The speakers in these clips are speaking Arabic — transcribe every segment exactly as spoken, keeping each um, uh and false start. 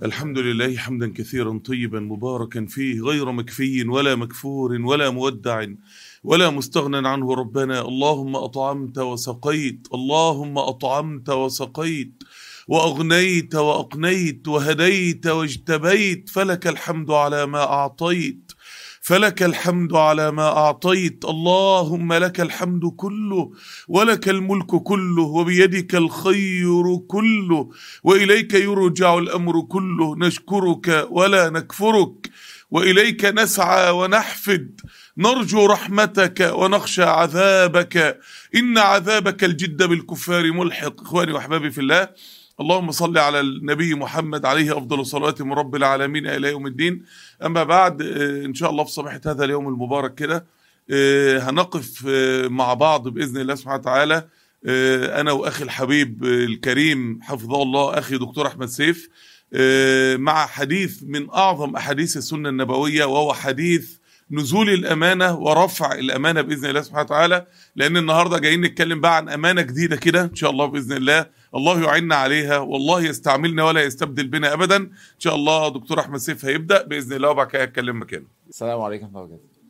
الحمد لله حمدا كثيرا طيبا مباركا فيه غير مكفي ولا مكفور ولا مودع ولا مستغنى عنه. ربنا اللهم أطعمت وسقيت، اللهم أطعمت وسقيت وأغنيت وأقنيت وهديت واجتبيت، فلك الحمد على ما أعطيت، فلك الحمد على ما أعطيت. اللهم لك الحمد كله ولك الملك كله وبيدك الخير كله وإليك يرجع الأمر كله. نشكرك ولا نكفرك وإليك نسعى ونحفد، نرجو رحمتك ونخشى عذابك، إن عذابك الجد بالكفار ملحق. إخواني وأحبابي في الله، اللهم صل على النبي محمد عليه أفضل الصلوات من رب العالمين إلى يوم الدين. أما بعد، إن شاء الله في صباحة هذا اليوم المبارك كده هنقف مع بعض بإذن الله سبحانه وتعالى، أنا وأخي الحبيب الكريم حفظه الله أخي دكتور أحمد سيف، مع حديث من أعظم أحاديث السنة النبوية، وهو حديث نزول الأمانة ورفع الأمانة بإذن الله سبحانه وتعالى. لأن النهاردة جايين نتكلم بقى عن أمانة جديدة كده إن شاء الله بإذن الله، الله يعيننا عليها والله يستعملنا ولا يستبدل بنا أبدا. إن شاء الله دكتور أحمد سيف هيبدأ بإذن الله وبعد كده هتكلم مكانه. السلام عليكم ورحمة الله وبركاته.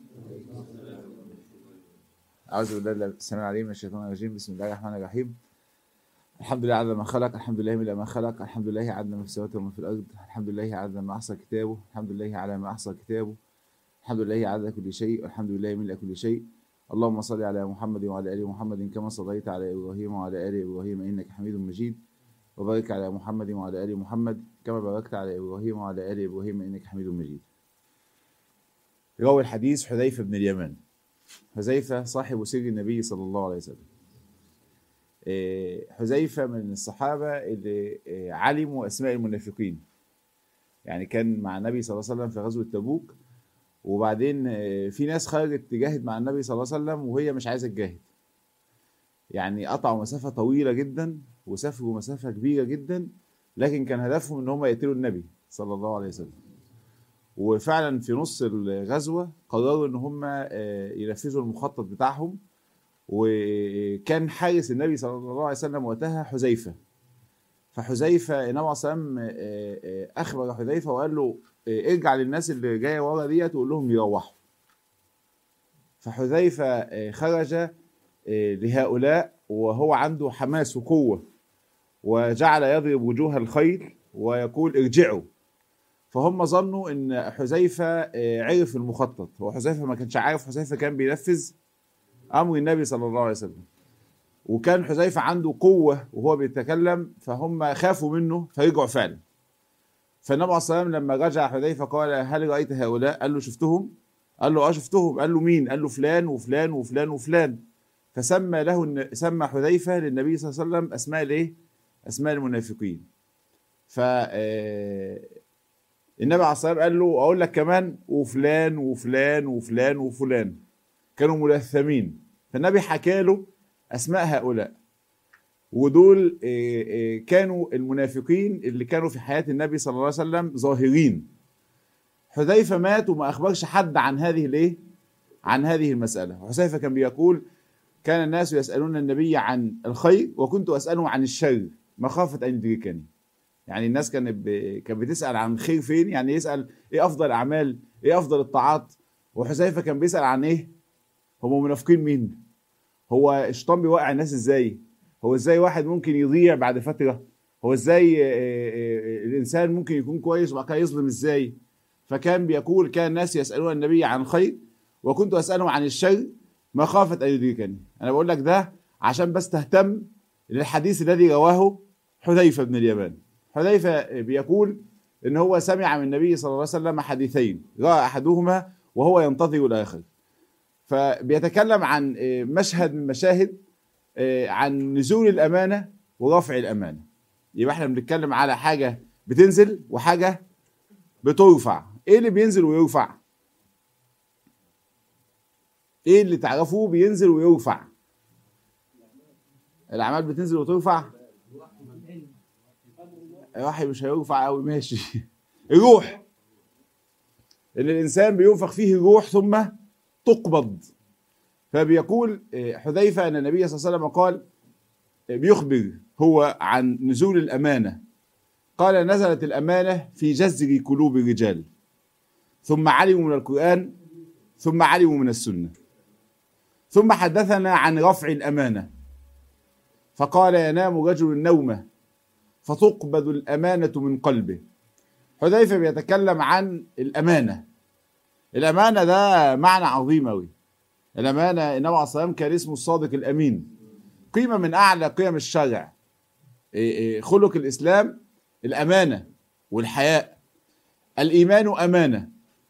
أعوذ بالله السميع العليم من الشيطان الرجيم، بسم الله الرحمن الرحيم. الحمد لله عدد ما خلق، الحمد لله ملء ما خلق، الحمد لله عدد ما في السماوات وما في الأرض، الحمد لله عدد ما أحصى كتابه، الحمد لله على ما أحصى كتابه، الحمد لله عدد كل شيء، والحمد لله ملء كل شيء. اللهم صل على محمد وعلى آل محمد كما صليت على إبراهيم وعلى آل إبراهيم إنك حميد مجيد، وبارك على محمد وعلى آل محمد كما باركت على إبراهيم وعلى آل إبراهيم إنك حميد مجيد. روى الحديث حذيفة بن اليمان. حذيفة صاحب سر النبي صلى الله عليه وسلم. حذيفة من الصحابة اللي علموا أسماء المنافقين، يعني كان مع النبي صلى الله عليه وسلم في غزوة تبوك، وبعدين في ناس خرجت تجاهد مع النبي صلى الله عليه وسلم وهي مش عايزة تجاهد، يعني قطعوا مسافة طويلة جدا وسافروا مسافة كبيرة جدا، لكن كان هدفهم ان هم يقتلوا النبي صلى الله عليه وسلم. وفعلا في نص الغزوة قرروا ان هم ينفذوا المخطط بتاعهم، وكان حارس النبي صلى الله عليه وسلم وقتها حذيفة. فحذيفة النبي صلى الله عليه وسلم اخبر حذيفة وقال له ارجع للناس اللي جايه ورا ديت وقول لهم يروحوا. فحذيفة خرج لهؤلاء وهو عنده حماس وقوة، وجعل يضرب وجوه الخيل ويقول ارجعوا. فهم ظنوا ان حذيفة عرف المخطط، هو حذيفة ما كانش عارف، حذيفة كان بينفذ امر النبي صلى الله عليه وسلم، وكان حذيفة عنده قوة وهو بيتكلم، فهم خافوا منه فرجعوا فعلا. فالنبي عليه الصلاة والسلام لما رجع حذيفة قال هل رأيت هؤلاء؟ قال له شفتهم؟ قال له اه شفتهم. قال له مين؟ قال له فلان وفلان وفلان وفلان. فسمى له سمى حذيفة للنبي صلى الله عليه وسلم اسماء الايه؟ اسماء المنافقين. ف النبي عليه الصلاة والسلام قال له اقول لك كمان وفلان وفلان وفلان وفلان كانوا ملثمين. فالنبي حكى له اسماء هؤلاء، ودول كانوا المنافقين اللي كانوا في حياة النبي صلى الله عليه وسلم ظاهرين. حذيفة مات وما أخبرش حد عن هذه الايه؟ عن هذه المسألة. حذيفة كان بيقول كان الناس يسألون النبي عن الخير وكنت أسأله عن الشر مخافة أن يدركني. يعني الناس كانت ب... كانت بتسأل عن الخير فين، يعني يسأل إيه أفضل الأعمال، إيه أفضل الطاعات. وحذيفة كان بيسأل عن إيه؟ هم منافقين مين؟ هو الشيطان بيوقع الناس إزاي؟ هو ازاي واحد ممكن يضيع بعد فترة؟ هو ازاي الانسان ممكن يكون كويس وبعد كده يظلم ازاي؟ فكان بيقول كان الناس يسألون النبي عن الخير وكنت أسألهم عن الشر مخافة أن يدركني. انا بقول لك ده عشان بس تهتم للحديث الذي رواه حذيفة بن اليمان. حذيفة بيقول ان هو سمع من النبي صلى الله عليه وسلم حديثين رأى احدهما وهو ينتظر الاخر. فبيتكلم عن مشهد من مشاهد عن نزول الأمانة ورفع الأمانة. يبقى احنا بنتكلم على حاجة بتنزل وحاجة بترفع. ايه اللي بينزل ويرفع؟ ايه اللي تعرفوه بينزل ويرفع؟ الأعمال بتنزل وترفع. الوحي مش هيرفع قوي، ماشي. الروح، ان الإنسان بينفخ فيه الروح ثم تقبض. فبيقول حذيفة أن النبي صلى الله عليه وسلم قال بيخبر هو عن نزول الأمانة قال نزلت الأمانة في جذر قلوب الرجال، ثم علموا من القرآن، ثم علموا من السنة، ثم حدثنا عن رفع الأمانة فقال ينام رجل النومة فتقبض الأمانة من قلبه. حذيفة بيتكلم عن الأمانة. الأمانة ده معنى عظيم أوي. الأمانة النبي عليه الصلاة والسلام كان اسمه الصادق الأمين، قيمة من أعلى قيم الشرع. خلق الإسلام الأمانة والحياء. الإيمان أمانة،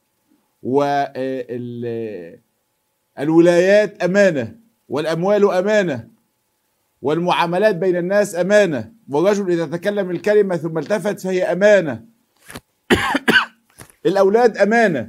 والولايات أمانة، والأموال أمانة، والمعاملات بين الناس أمانة، والرجل إذا تكلم الكلمة ثم التفت فهي أمانة. الأولاد أمانة.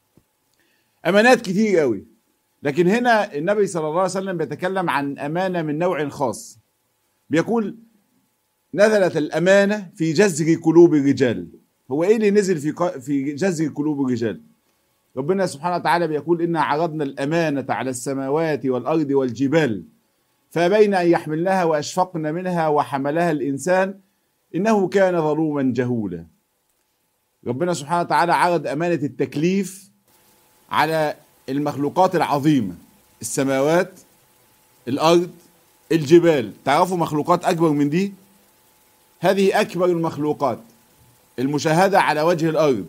أمانات كتير قوي. لكن هنا النبي صلى الله عليه وسلم بيتكلم عن أمانة من نوع خاص. بيقول نزلت الأمانة في جذر قلوب الرجال. هو إيه اللي نزل في في جذر قلوب الرجال؟ ربنا سبحانه وتعالى بيقول إنا عرضنا الأمانة على السماوات والأرض والجبال فبين أن يحملنها وأشفقن منها وحملها الإنسان إنه كان ظلوما جهولا. ربنا سبحانه وتعالى عرض أمانة التكليف على المخلوقات العظيمة، السماوات، الأرض، الجبال. تعرفوا مخلوقات أكبر من دي؟ هذه أكبر المخلوقات المشاهدة على وجه الأرض،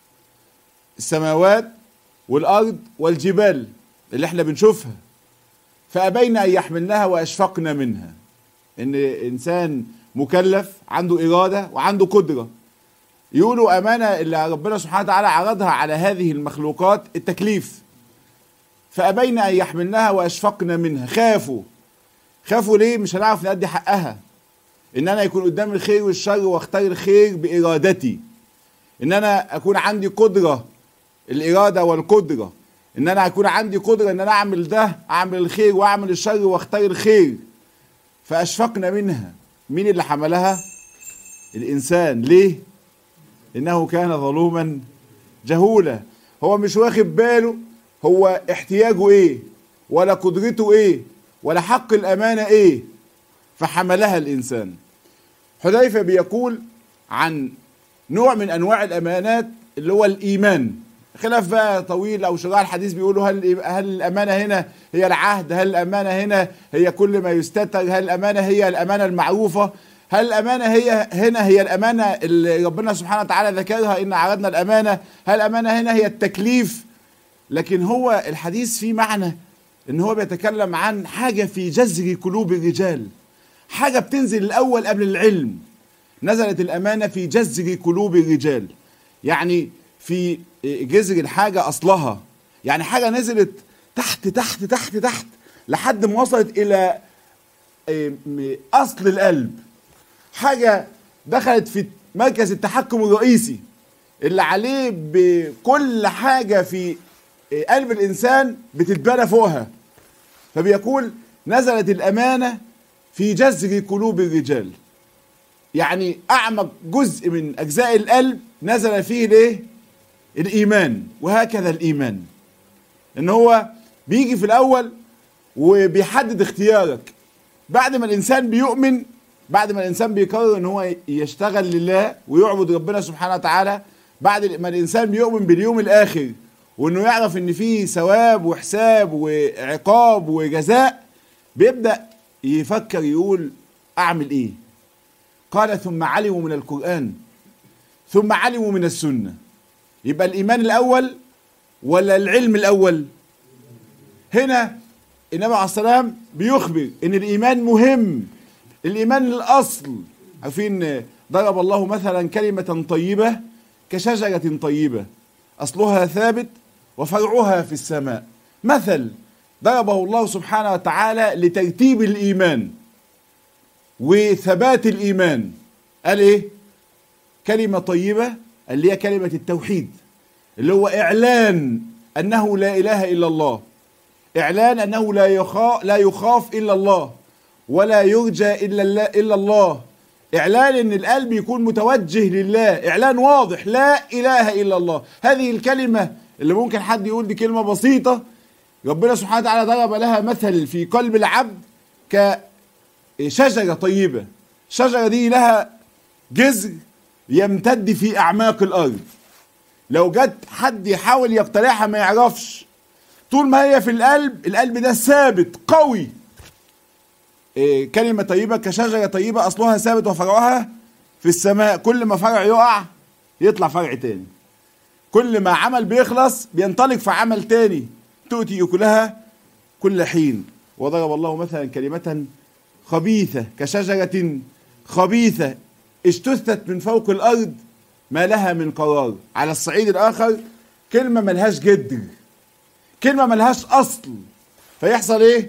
السماوات والأرض والجبال اللي احنا بنشوفها. فأبين أن يحملنها وأشفقن منها. إن إنسان مكلف عنده إرادة وعنده قدرة. يقولوا أمانة اللي ربنا سبحانه وتعالى عرضها على هذه المخلوقات التكليف. فأبين أن يحملنها وأشفقن منها. خافوا. خافوا ليه؟ مش هنعرف نأدي حقها. إن أنا يكون قدام الخير والشر واختار الخير بإرادتي. إن أنا أكون عندي قدرة، الإرادة والقدرة. إن أنا أكون عندي قدرة إن أنا أعمل ده، أعمل الخير وأعمل الشر واختار الخير. فأشفقن منها. مين اللي حملها؟ الإنسان. ليه؟ إنه كان ظلوما جهولا. هو مش واخد باله هو احتياجه إيه، ولا قدرته إيه، ولا حق الأمانة إيه، فحملها الإنسان. حذيفة بيقول عن نوع من أنواع الأمانات اللي هو الإيمان. خلاف بقى طويل، أو شراح الحديث بيقولوا هل هل الأمانة هنا هي العهد، هل الأمانة هنا هي كل ما يستتر، هل الأمانة هي الأمانة المعروفة، هل الأمانة هي هنا هي الأمانة اللي ربنا سبحانه وتعالى ذكرها إن عرضنا الأمانة، هل الأمانة هنا هي التكليف. لكن هو الحديث فيه معنى إن هو بيتكلم عن حاجة في جذر قلوب الرجال، حاجة بتنزل الأول قبل العلم. نزلت الأمانة في جذر قلوب الرجال، يعني في جذر الحاجة أصلها، يعني حاجة نزلت تحت تحت تحت تحت لحد ما وصلت إلى أصل القلب. حاجة دخلت في مركز التحكم الرئيسي اللي عليه بكل حاجة في قلب الإنسان بتتبنى فوقها. فبيقول نزلت الأمانة في جذر قلوب الرجال، يعني أعمق جزء من أجزاء القلب نزل فيه ليه؟ الإيمان. وهكذا الإيمان إن هو بيجي في الأول وبيحدد اختيارك. بعد ما الإنسان بيؤمن، بعد ما الإنسان بيقرر إن هو يشتغل لله ويعبد ربنا سبحانه وتعالى، بعد ما الإنسان بيؤمن باليوم الآخر وإنه يعرف إن فيه ثواب وحساب وعقاب وجزاء، بيبدأ يفكر يقول أعمل إيه؟ قال ثم علموا من القرآن ثم علموا من السنة. يبقى الإيمان الأول ولا العلم الأول؟ هنا النبي عليه السلام بيخبر إن الإيمان مهم، الإيمان الأصل. عارفين ضرب الله مثلا كلمة طيبة كشجرة طيبة أصلها ثابت وفرعها في السماء. مثل ضربه الله سبحانه وتعالى لترتيب الإيمان وثبات الإيمان. قال إيه؟ كلمة طيبة اللي هي كلمة التوحيد، اللي هو إعلان أنه لا إله إلا الله، إعلان أنه لا يخاف, لا يخاف إلا الله، ولا يرجى إلا, إلا الله، إعلان أن القلب يكون متوجه لله، إعلان واضح لا إله إلا الله. هذه الكلمة اللي ممكن حد يقول دي كلمة بسيطة، ربنا سبحانه وتعالى ضرب لها مثل في قلب العبد كشجرة طيبة. الشجرة دي لها جذر يمتد في اعماق الارض. لو جت حد يحاول يقتلعها ما يعرفش، طول ما هي في القلب، القلب ده ثابت قوي. إيه كلمة طيبة كشجرة طيبة أصلها ثابت وفرعها في السماء، كل ما فرع يقع يطلع فرع تاني، كل ما عمل بيخلص بينطلق في عمل تاني، تؤتي أكلها كل حين. وضرب الله مثلا كلمة خبيثة كشجرة خبيثة اجتثت من فوق الأرض ما لها من قرار. على الصعيد الآخر كلمة ملهاش جدر، كلمة ملهاش أصل، فيحصل إيه؟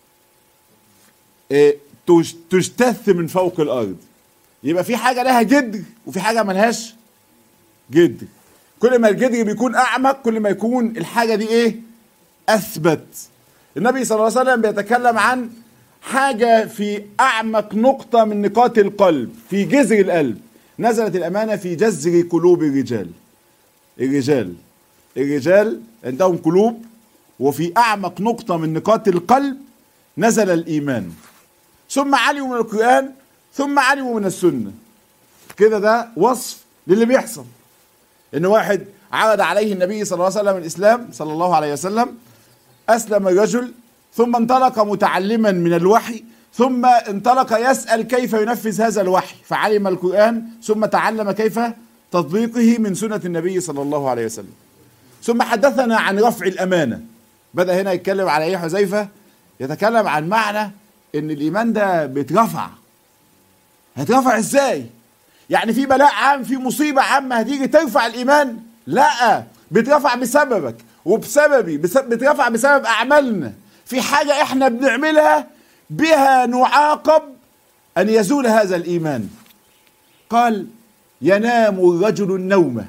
إيه تجتث من فوق الأرض. يبقى في حاجة لها جدر وفي حاجة ملهاش جدر. كل ما الجدر بيكون أعمق كل ما يكون الحاجة دي إيه؟ أثبت. النبي صلى الله عليه وسلم بيتكلم عن حاجة في أعمق نقطة من نقاط القلب، في جذر القلب. نزلت الأمانة في جذر قلوب الرجال. الرجال الرجال عندهم قلوب، وفي أعمق نقطة من نقاط القلب نزل الإيمان، ثم علموا من القرآن، ثم علموا من السنة. كده ده وصف للي بيحصل. إن واحد عرض عليه النبي صلى الله عليه وسلم الإسلام صلى الله عليه وسلم، أسلم الرجل، ثم انطلق متعلما من الوحي، ثم انطلق يسأل كيف ينفذ هذا الوحي، فعلم القرآن، ثم تعلم كيف تطبيقه من سنة النبي صلى الله عليه وسلم. ثم حدثنا عن رفع الأمانة. بدأ هنا يتكلم على إيه حذيفة؟ يتكلم عن معنى إن الإيمان ده بيترفع. هترفع إزاي؟ يعني في بلاء عام، في مصيبة عامة هتيجي ترفع الإيمان؟ لا، بيترفع بسببك وبسببي، بيترفع بسبب أعمالنا. في حاجة إحنا بنعملها بها نعاقب أن يزول هذا الإيمان. قال ينام الرجل النومة.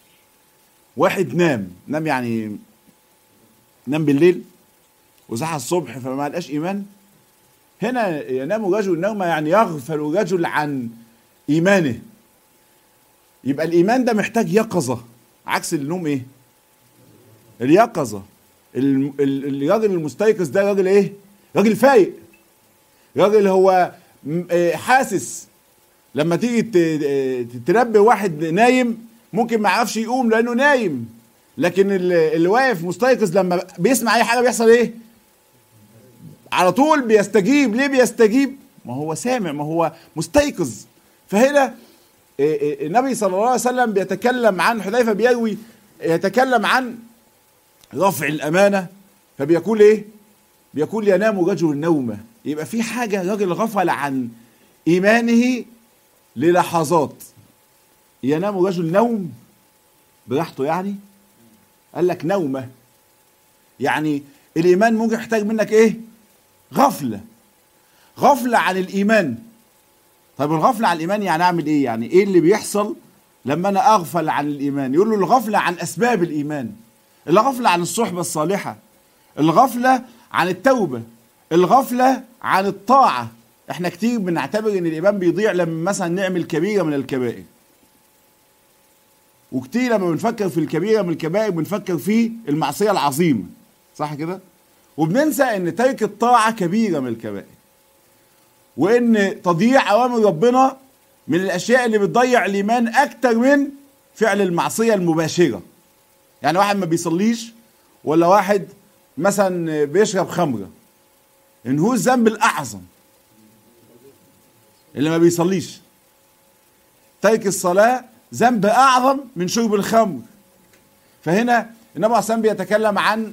واحد نام نام يعني نام بالليل وصحى الصبح فما لقاش إيمان. هنا ينام الرجل النومة يعني يغفل الرجل عن إيمانه. يبقى الإيمان ده محتاج يقظة، عكس النوم إيه؟ اليقظة. الراجل المستيقظ ده راجل إيه؟ راجل فايق، راجل هو حاسس. لما تيجي تنبه واحد نايم ممكن ما يعرفش يقوم لأنه نايم، لكن اللي واقف مستيقظ لما بيسمع أي حاجة بيحصل إيه؟ على طول بيستجيب. ليه بيستجيب؟ ما هو سامع، ما هو مستيقظ. فهنا النبي صلى الله عليه وسلم بيتكلم عن حذيفة، بيروي يتكلم عن رفع الأمانة، فبيقول إيه؟ بيقول ينام رجل النومة. يبقى في حاجة راجل غفل عن إيمانه للحظات. ينام رجل نوم براحته، يعني قال لك نومة، يعني الإيمان ممكن يحتاج منك إيه؟ غفلة، غفلة عن الإيمان. طيب الغفلة عن الإيمان يعني أعمل إيه؟ يعني إيه اللي بيحصل لما أنا أغفل عن الإيمان؟ يقول له الغفلة عن أسباب الإيمان، الغفلة عن الصحبة الصالحة، الغفلة عن التوبة، الغفلة عن الطاعة. احنا كتير بنعتبر ان الإيمان بيضيع لما مثلا نعمل كبيرة من الكبائر، وكتير لما بنفكر في الكبيرة من الكبائر بنفكر في المعصية العظيمة، صح كده؟ وبننسى ان ترك الطاعة كبيرة من الكبائر، وان تضييع أوامر ربنا من الأشياء اللي بتضيع الإيمان أكتر من فعل المعصية المباشرة. يعني واحد ما بيصليش، ولا واحد مثلا بيشرب خمرة، إن هو الذنب الأعظم اللي ما بيصليش. ترك الصلاة ذنب أعظم من شرب الخمر. فهنا النبي عليه الصلاة والسلام بيتكلم عن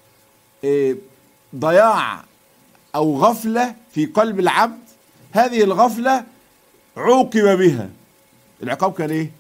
ضياع أو غفلة في قلب العبد. هذه الغفلة عوقب بها، العقاب كان إيه؟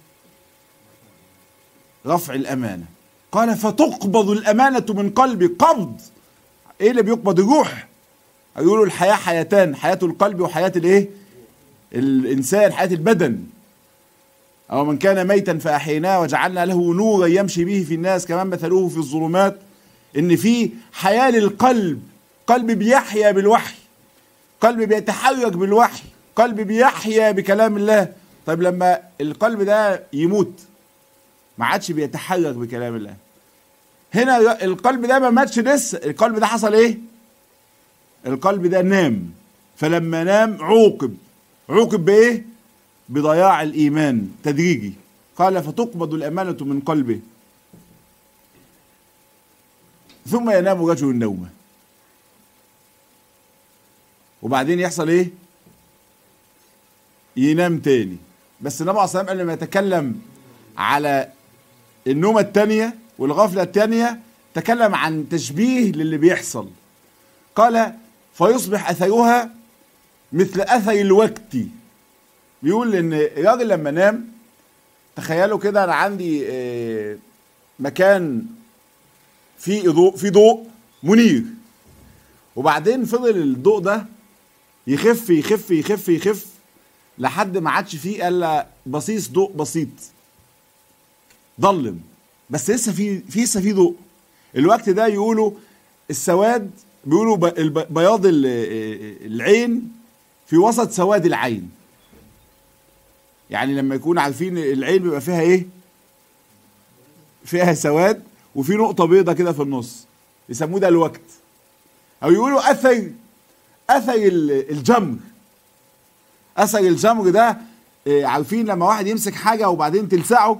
رفع الأمانة. قال فتقبض الأمانة من قلبي. قبض إيه اللي بيقبض؟ الروح. يقولوا الحياة حياتان، حياة القلب وحياة الإيه؟ الإنسان، حياة البدن. أو من كان ميتا فأحييناه وجعلنا له نورا يمشي به في الناس كمان مثله في الظلمات. إن في حياة للقلب، قلب بيحيا بالوحي، قلب بيتحرك بالوحي، قلب بيحيا بكلام الله. طيب لما القلب ده يموت ما عادش بيتحرك بكلام الله. هنا القلب ده ما ماتش لسه، القلب ده حصل ايه؟ القلب ده نام. فلما نام عوقب. عوقب بايه؟ بضياع الإيمان تدريجي. قال فتقبض الأمانة من قلبه ثم ينام رجل النوم. وبعدين يحصل ايه؟ ينام تاني. بس النبي عليه الصلاة والسلام قبل ما يتكلم على النومة التانية والغفلة التانية تكلم عن تشبيه للي بيحصل. قال فيصبح أثرها مثل أثر الوقت. بيقول إن الراجل لما نام، تخيلوا كده أنا عندي مكان فيه ضوء فيه ضوء منير، وبعدين فضل الضوء ده يخف يخف يخف يخف لحد ما عادش فيه الا بصيص ضوء بسيط ضلم، بس لسه في في لسه في ضوء. الوقت ده يقولوا السواد، بيقولوا بياض العين في وسط سواد العين. يعني لما يكون عارفين العين بيبقى فيها ايه؟ فيها سواد وفي نقطة بيضة كده في النص، يسموه ده الوقت. او يقولوا اثر اثر الجمر. اثر الجمر ده عارفين لما واحد يمسك حاجة وبعدين تلسعه،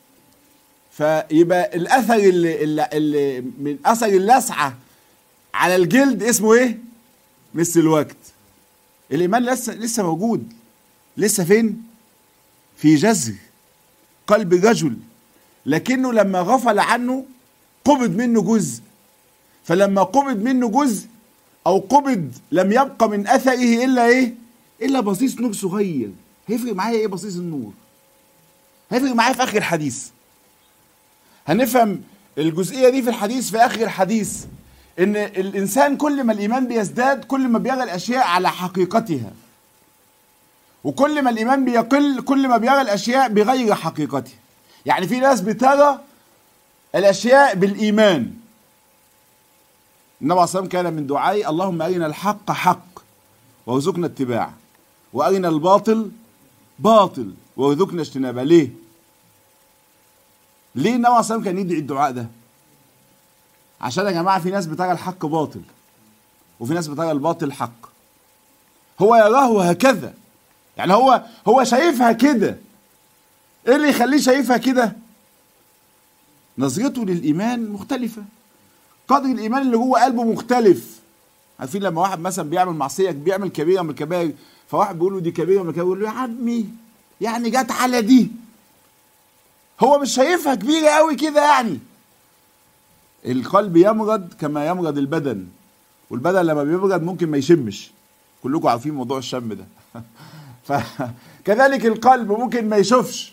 فيبقى الاثر اللي, اللي, اللي من اثر اللسعة على الجلد اسمه ايه؟ مثل الوقت. الايمان لسه لسه موجود، لسه فين؟ في جذر قلب الرجل، لكنه لما غفل عنه قبض منه جزء. فلما قبض منه جزء او قبض لم يبقى من اثره الا ايه؟ الا بصيص نور صغير. هيفرق معايا ايه بصيص النور؟ هيفرق معايا في اخر الحديث. هنفهم الجزئيه دي في الحديث في اخر الحديث، ان الانسان كل ما الايمان بيزداد كل ما بيرى الاشياء على حقيقتها، وكل ما الايمان بيقل كل ما بيرى الاشياء بغير حقيقتها. يعني في ناس بترى الاشياء بالايمان. النبي عليه الصلاة والسلام كان من دعائي اللهم أرنا الحق حق وارزقنا اتباعه، وأرنا الباطل باطل وارزقنا اجتنابه. ليه؟ ليه النبي عليه الصلاة والسلام كان يدعي الدعاء ده؟ عشان يا جماعة في ناس بترى الحق باطل وفي ناس بترى الباطل حق. هو يراه هكذا، يعني هو هو شايفها كده. ايه اللي يخليه شايفها كده؟ نظرته للإيمان مختلفة، قدر الإيمان اللي جوه قلبه مختلف. عارفين لما واحد مثلا بيعمل معصية، بيعمل كبيرة من الكبائر، فواحد بيقول له دي كبيرة من الكبائر، يقول له يا عمي يعني جت على دي. هو مش شايفها كبيرة قوي كده يعني. القلب يمرض كما يمرض البدن، والبدن لما بيمرض ممكن ما يشمش. كلكم عارفين موضوع الشم ده. فكذلك القلب ممكن ما يشوفش.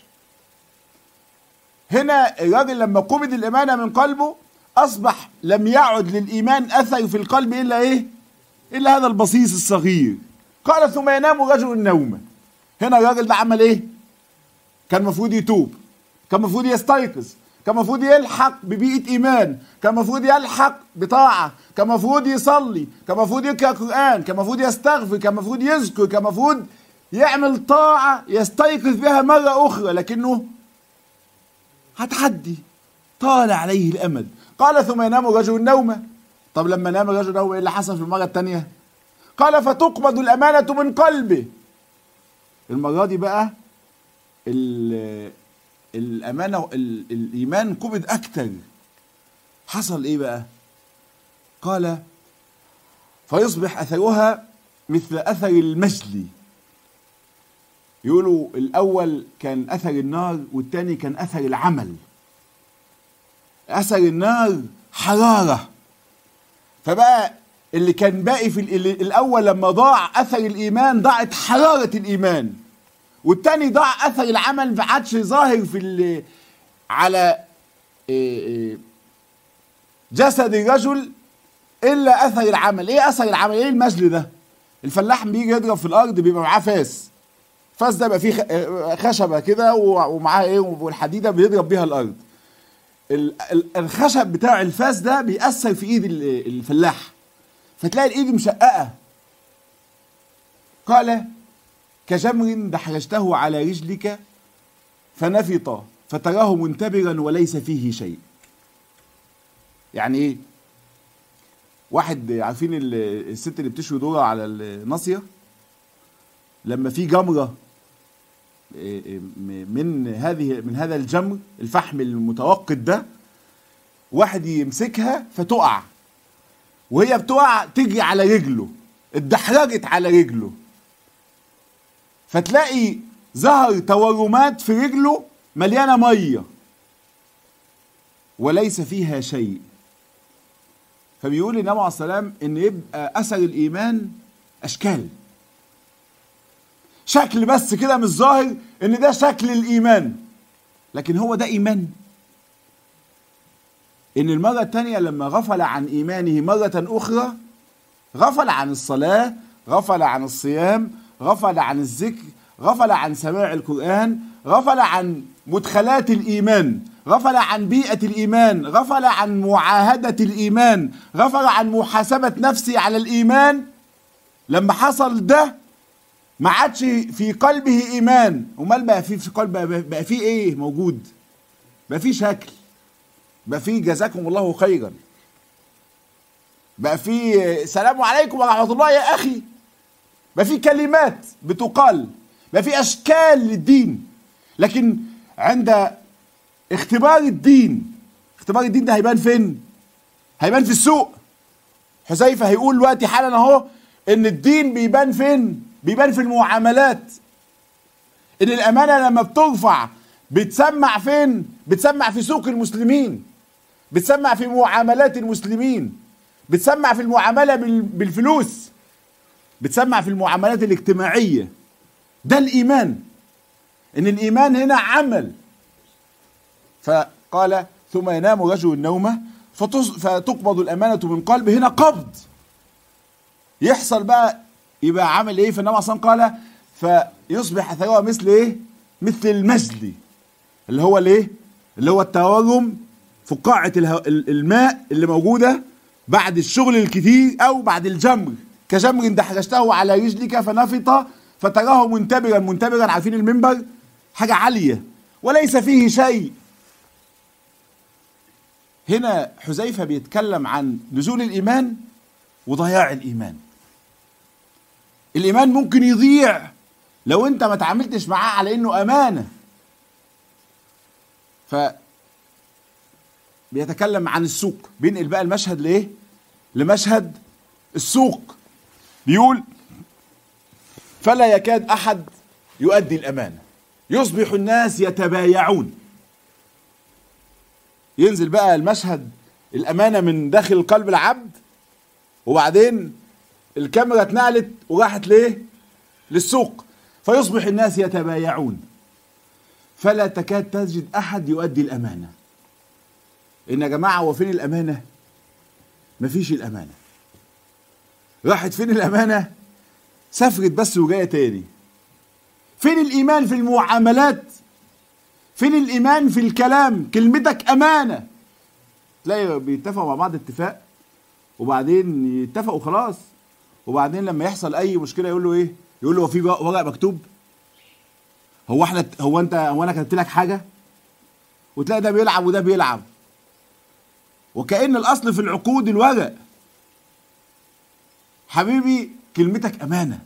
هنا الراجل لما قبض الإمانة من قلبه أصبح لم يعد للإيمان أثر في القلب إلا إيه؟ إلا هذا البصيص الصغير. قال ثم ينام رجل النوم. هنا الراجل ده عمل إيه؟ كان المفروض يتوب، كان المفروض يستيقظ، كان المفروض يلحق ببيئة إيمان، كان المفروض يلحق بطاعة، كان المفروض يصلي، كان المفروض يقرأ قرآن، كان المفروض يستغفر، كان المفروض يذكر، كان المفروض يعمل طاعة يستيقظ بها مرة أخرى، لكنه هتحدي طال عليه الأمد. قال ثم ينام رجل النوم. طب لما نام الرجل النوم ايه اللي حصل في المرة الثانية؟ قال فتقبض الأمانة من قلبه. المرة دي بقى الأمانة الإيمان قبض أكتر. حصل إيه بقى؟ قال فيصبح أثرها مثل أثر المجلي. يقولوا الأول كان أثر النار والثاني كان أثر العمل. أثر النار حرارة، فبقى اللي كان باقي في الأول لما ضاع أثر الإيمان ضاعت حرارة الإيمان، والتاني ضاع أثر العمل ما عادش ظاهر في على جسد الرجل إلا أثر العمل. إيه أثر العمل؟ إيه المجل ده؟ الفلاح بيجي يضرب في الأرض بيبقى معاه فاس، فاس ده بقى فيه خشبة كده ومعاه إيه والحديدة بيضرب بيها الأرض. الخشب بتاع الفاس ده بيأثر في ايد الفلاح، فتلاقي الايد مشققة. قال كجمر دحرجته على رجلك فنفط فتراه منتبرا وليس فيه شيء. يعني ايه؟ واحد عارفين الست اللي بتشوي ذرة على الناصية، لما في جمرة من هذه من هذا الجمر الفحم المتوقد ده، واحد يمسكها فتقع، وهي بتقع تجي على رجله، اتدحرجت على رجله، فتلاقي ظهر تورمات في رجله مليانه ميه وليس فيها شيء. فبيقول النبي عليه الصلاه والسلام ان يبقى اثر الايمان اشكال، شكل بس كده مش ظاهر ان ده شكل الايمان، لكن هو ده ايمان. ان المره الثانيه لما غفل عن ايمانه مره اخرى، غفل عن الصلاه، غفل عن الصيام، غفل عن الذكر، غفل عن سماع القرآن، غفل عن مدخلات الإيمان، غفل عن بيئة الإيمان، غفل عن معاهدة الإيمان، غفل عن محاسبة نفسي على الإيمان. لما حصل ده ما عادش في قلبه إيمان، ومال بقى في في قلبه بقى في إيه موجود؟ بقى في شكل، بقى في جزاكم الله خيرا، بقى في سلام عليكم ورحمة الله يا أخي، بقى في كلمات بتقال، بقى في أشكال للدين. لكن عند اختبار الدين، اختبار الدين ده هيبان فين؟ هيبان في السوق. حذيفة هيقول دلوقتي حالا اهو ان الدين بيبان فين؟ بيبان في المعاملات. ان الامانة لما بترفع بتسمع فين؟ بتسمع في سوق المسلمين، بتسمع في معاملات المسلمين، بتسمع في المعاملة بالفلوس، بتسمع في المعاملات الاجتماعية. ده الإيمان، إن الإيمان هنا عمل. فقال ثم ينام رجل النومة فتقبض الأمانة من قلبه، هنا قبض يحصل بقى، يبقى عمل إيه؟ فالنبي صلى الله عليه وسلم قال فيصبح أثرها مثل إيه؟ مثل المجلي، اللي هو الإيه؟ اللي هو التورم، فقاعة الماء اللي موجودة بعد الشغل الكتير أو بعد الجمر، كجمر دحرجته على رجلك فنفط فتراه منتبرا. منتبرا عارفين المنبر؟ حاجة عالية وليس فيه شيء. هنا حذيفة بيتكلم عن نزول الإيمان وضياع الإيمان. الإيمان ممكن يضيع لو أنت ما تعاملتش معاه على إنه أمانة. ف بيتكلم عن السوق، بينقل بقى المشهد لإيه؟ لمشهد السوق. بيقول فلا يكاد أحد يؤدي الأمانة، يصبح الناس يتبايعون. ينزل بقى المشهد الأمانة من داخل قلب العبد، وبعدين الكاميرا اتنقلت وراحت ليه؟ للسوق. فيصبح الناس يتبايعون فلا تكاد تجد أحد يؤدي الأمانة. إن يا جماعة هو فين الأمانة؟ مفيش الأمانة. راحت فين الأمانة؟ سافرت بس وجاية تاني. فين الإيمان في المعاملات؟ فين الإيمان في الكلام؟ كلمتك أمانة. تلاقي بيتفقوا مع بعض اتفاق، وبعدين يتفقوا خلاص، وبعدين لما يحصل أي مشكلة يقول له إيه؟ يقول له هو في ورق مكتوب؟ هو احنا هو أنت هو أنا كتبت لك حاجة؟ وتلاقي ده بيلعب وده بيلعب، وكأن الأصل في العقود الورق. حبيبي كلمتك أمانة،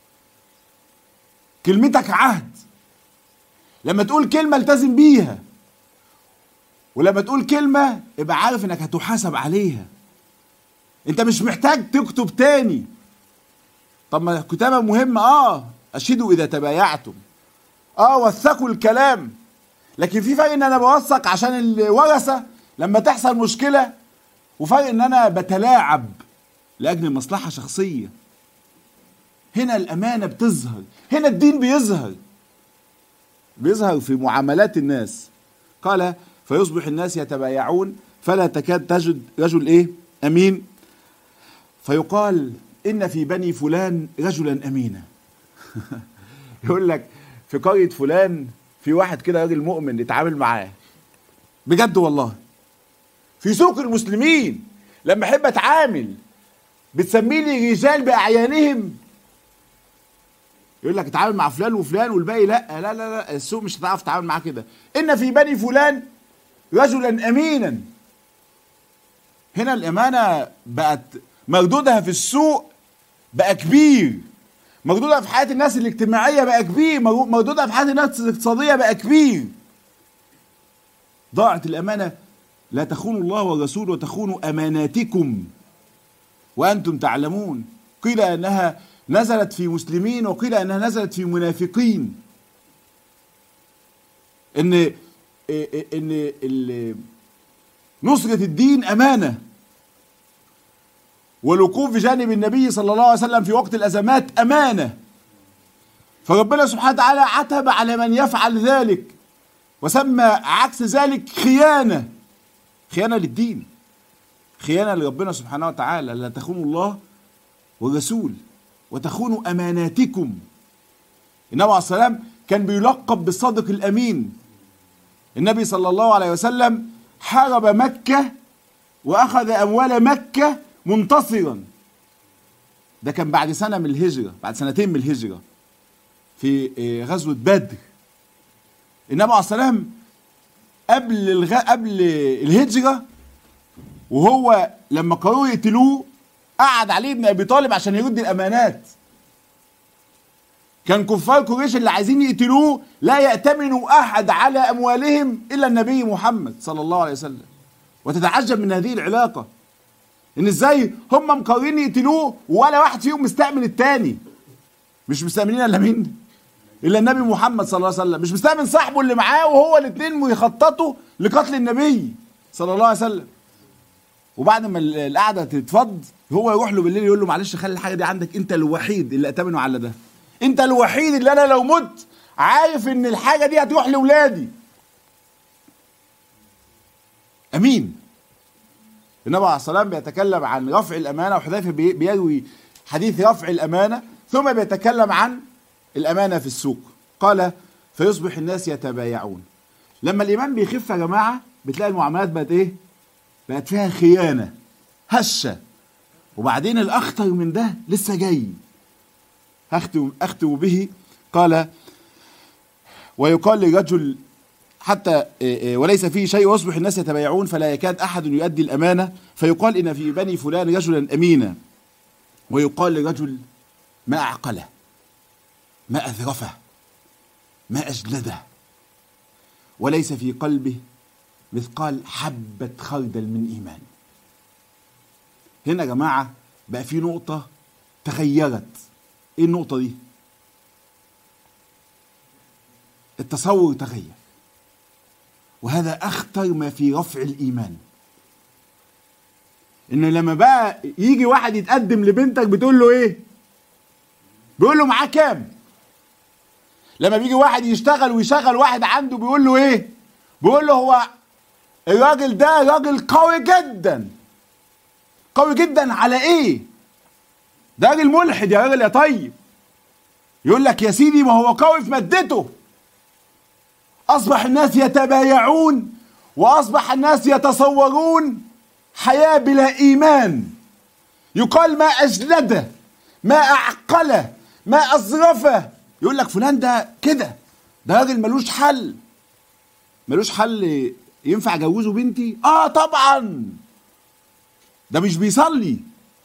كلمتك عهد. لما تقول كلمة التزم بيها، ولما تقول كلمة ابقى عارف انك هتحاسب عليها. انت مش محتاج تكتب تاني. طب ما الكتابة مهمة، اه اشهدوا اذا تبايعتم، اه وثقوا الكلام، لكن في فرق ان انا بوثق عشان الورثة لما تحصل مشكلة، وفرق ان انا بتلاعب لأجل مصلحة شخصية. هنا الأمانة بتظهر، هنا الدين بيظهر، بيظهر في معاملات الناس. قال فيصبح الناس يتبايعون فلا تكاد تجد رجل ايه؟ أمين. فيقال إن في بني فلان رجلا أمينا. يقول لك في قرية فلان في واحد كده راجل مؤمن يتعامل معاه بجد والله. في سوق المسلمين لما احب اتعامل بتسمي لي رجال باعيانهم، يقول لك اتعامل مع فلان وفلان والباقي لا لا لا لا، السوق مش هتعرف تتعامل معاه كده. ان في بني فلان رجلا امينا. هنا الامانه بقت مردودها في السوق بقى كبير، مردودها في حياة الناس الاجتماعية بقى كبير، مردودها في حياة الناس الاقتصادية بقى كبير. ضاعت الأمانة. لا تخونوا الله والرسول وتخونوا أماناتكم وأنتم تعلمون. قيل أنها نزلت في مسلمين وقيل أنها نزلت في منافقين. إن إن نصرة الدين أمانة، والوقوف بجانب النبي صلى الله عليه وسلم في وقت الأزمات أمانة. فربنا سبحانه وتعالى عتب على من يفعل ذلك وسمى عكس ذلك خيانة، خيانة للدين، خيانة لربنا سبحانه وتعالى. لا تخونوا الله والرسول وتخونوا أماناتكم. النبي عليه الصلاة والسلام كان بيلقب بالصادق الأمين. النبي صلى الله عليه وسلم حارب مكة وأخذ أموال مكة منتصرا. ده كان بعد سنة من الهجرة، بعد سنتين من الهجرة في غزوة بدر. النبي عليه الصلاة والسلام قبل الغ... قبل الهجرة وهو لما قرروا يقتلوه قعد علي بن أبي طالب عشان يرد الأمانات. كان كفار قريش اللي عايزين يقتلوه لا يأتمنوا أحد على أموالهم إلا النبي محمد صلى الله عليه وسلم. وتتعجب من هذه العلاقة، إن إزاي هم مقررين يقتلوه ولا واحد فيهم مستأمن التاني. مش مستأمنين إلا مين؟ إلا النبي محمد صلى الله عليه وسلم. مش مستأمن صاحبه اللي معاه، وهو الاثنين يخططوا لقتل النبي صلى الله عليه وسلم. وبعد ما القعدة تتفض هو يروح له بالليل يقول له معلش خلي الحاجة دي عندك، أنت الوحيد اللي أتمنه على ده، أنت الوحيد اللي أنا لو مت عارف إن الحاجة دي هتروح لأولادي. أمين. النبي عليه الصلاة والسلام بيتكلم عن رفع الأمانة، وحذيفة بيروي حديث رفع الأمانة، ثم بيتكلم عن الأمانة في السوق. قال فيصبح الناس يتبايعون. لما الإيمان بيخف يا جماعة بتلاقي المعاملات بقت إيه؟ بقت فيها خيانة، هشة. وبعدين الأخطر من ده لسه جاي، أختم أختم به. قال ويقال لرجل حتى وليس فيه شيء ويصبح الناس يتبايعون فلا يكاد أحد يؤدي الأمانة، فيقال إن في بني فلان رجلا أمينا، ويقال لرجل ما أعقله، ما أذرفه، ما أجلده، وليس في قلبه مثقال حبة خردل من إيمان. هنا يا جماعة بقى في نقطة تغيرت. إيه النقطة دي؟ التصور تغير، وهذا أخطر ما في رفع الإيمان. إن لما بقى يجي واحد يتقدم لبنتك بتقول له إيه؟ بيقول له معاه كام؟ لما بيجي واحد يشتغل ويشغل واحد عنده بيقول له إيه؟ بيقول له هو الراجل ده راجل قوي جدا. قوي جدا على إيه؟ ده راجل ملحد يا راجل يا طيب. يقول لك يا سيدي ما هو قوي في مادته. أصبح الناس يتبايعون، وأصبح الناس يتصورون حياة بلا إيمان. يقال ما أجلده، ما أعقله، ما أظرفه. يقول لك فلان ده كده، ده راجل ملوش حل. ملوش حل ينفع أجوزه بنتي؟ آه طبعا، ده مش بيصلي.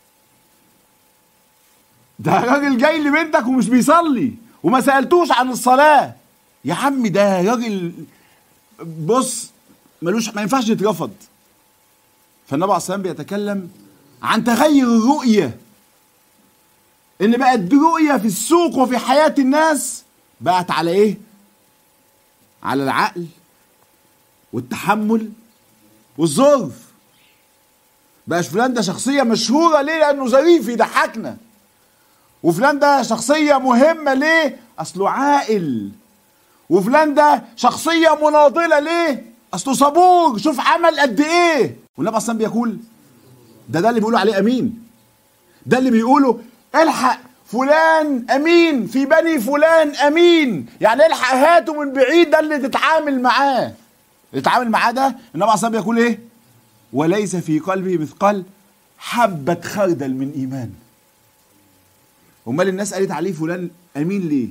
ده راجل جاي لبنتك ومش بيصلي وما سألتوش عن الصلاة. يا عم ده راجل بص ملوش، ما ينفعش يترفض. فالنبي عليه الصلاة والسلام بيتكلم عن تغير الرؤية، ان بقت رؤية في السوق وفي حياة الناس بقت على ايه؟ على العقل والتحمل والظرف. بقاش فلان ده شخصية مشهورة ليه؟ لأنه ظريف يضحكنا. وفلان ده شخصية مهمة ليه؟ أصله عاقل. وفلان ده شخصية مناضلة ليه؟ أصله صبور، شوف عمل قد إيه. والنبي أصلا بيقول ده ده اللي بيقولوا عليه أمين. ده اللي بيقولوا الحق فلان أمين في بني فلان أمين، يعني الحق هاته من بعيد، ده اللي تتعامل معاه. اللي تتعامل معاه ده النبي أصلا بيقول إيه؟ وليس في قلبه مثقال حبة خردل من إيمان. امال الناس قالت عليه فلان امين ليه؟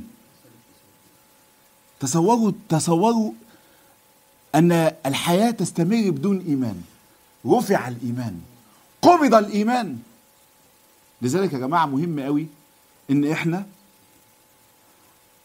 تصوروا تصوروا ان الحياه تستمر بدون ايمان. رفع الايمان، قبض الايمان. لذلك يا جماعه مهم قوي ان احنا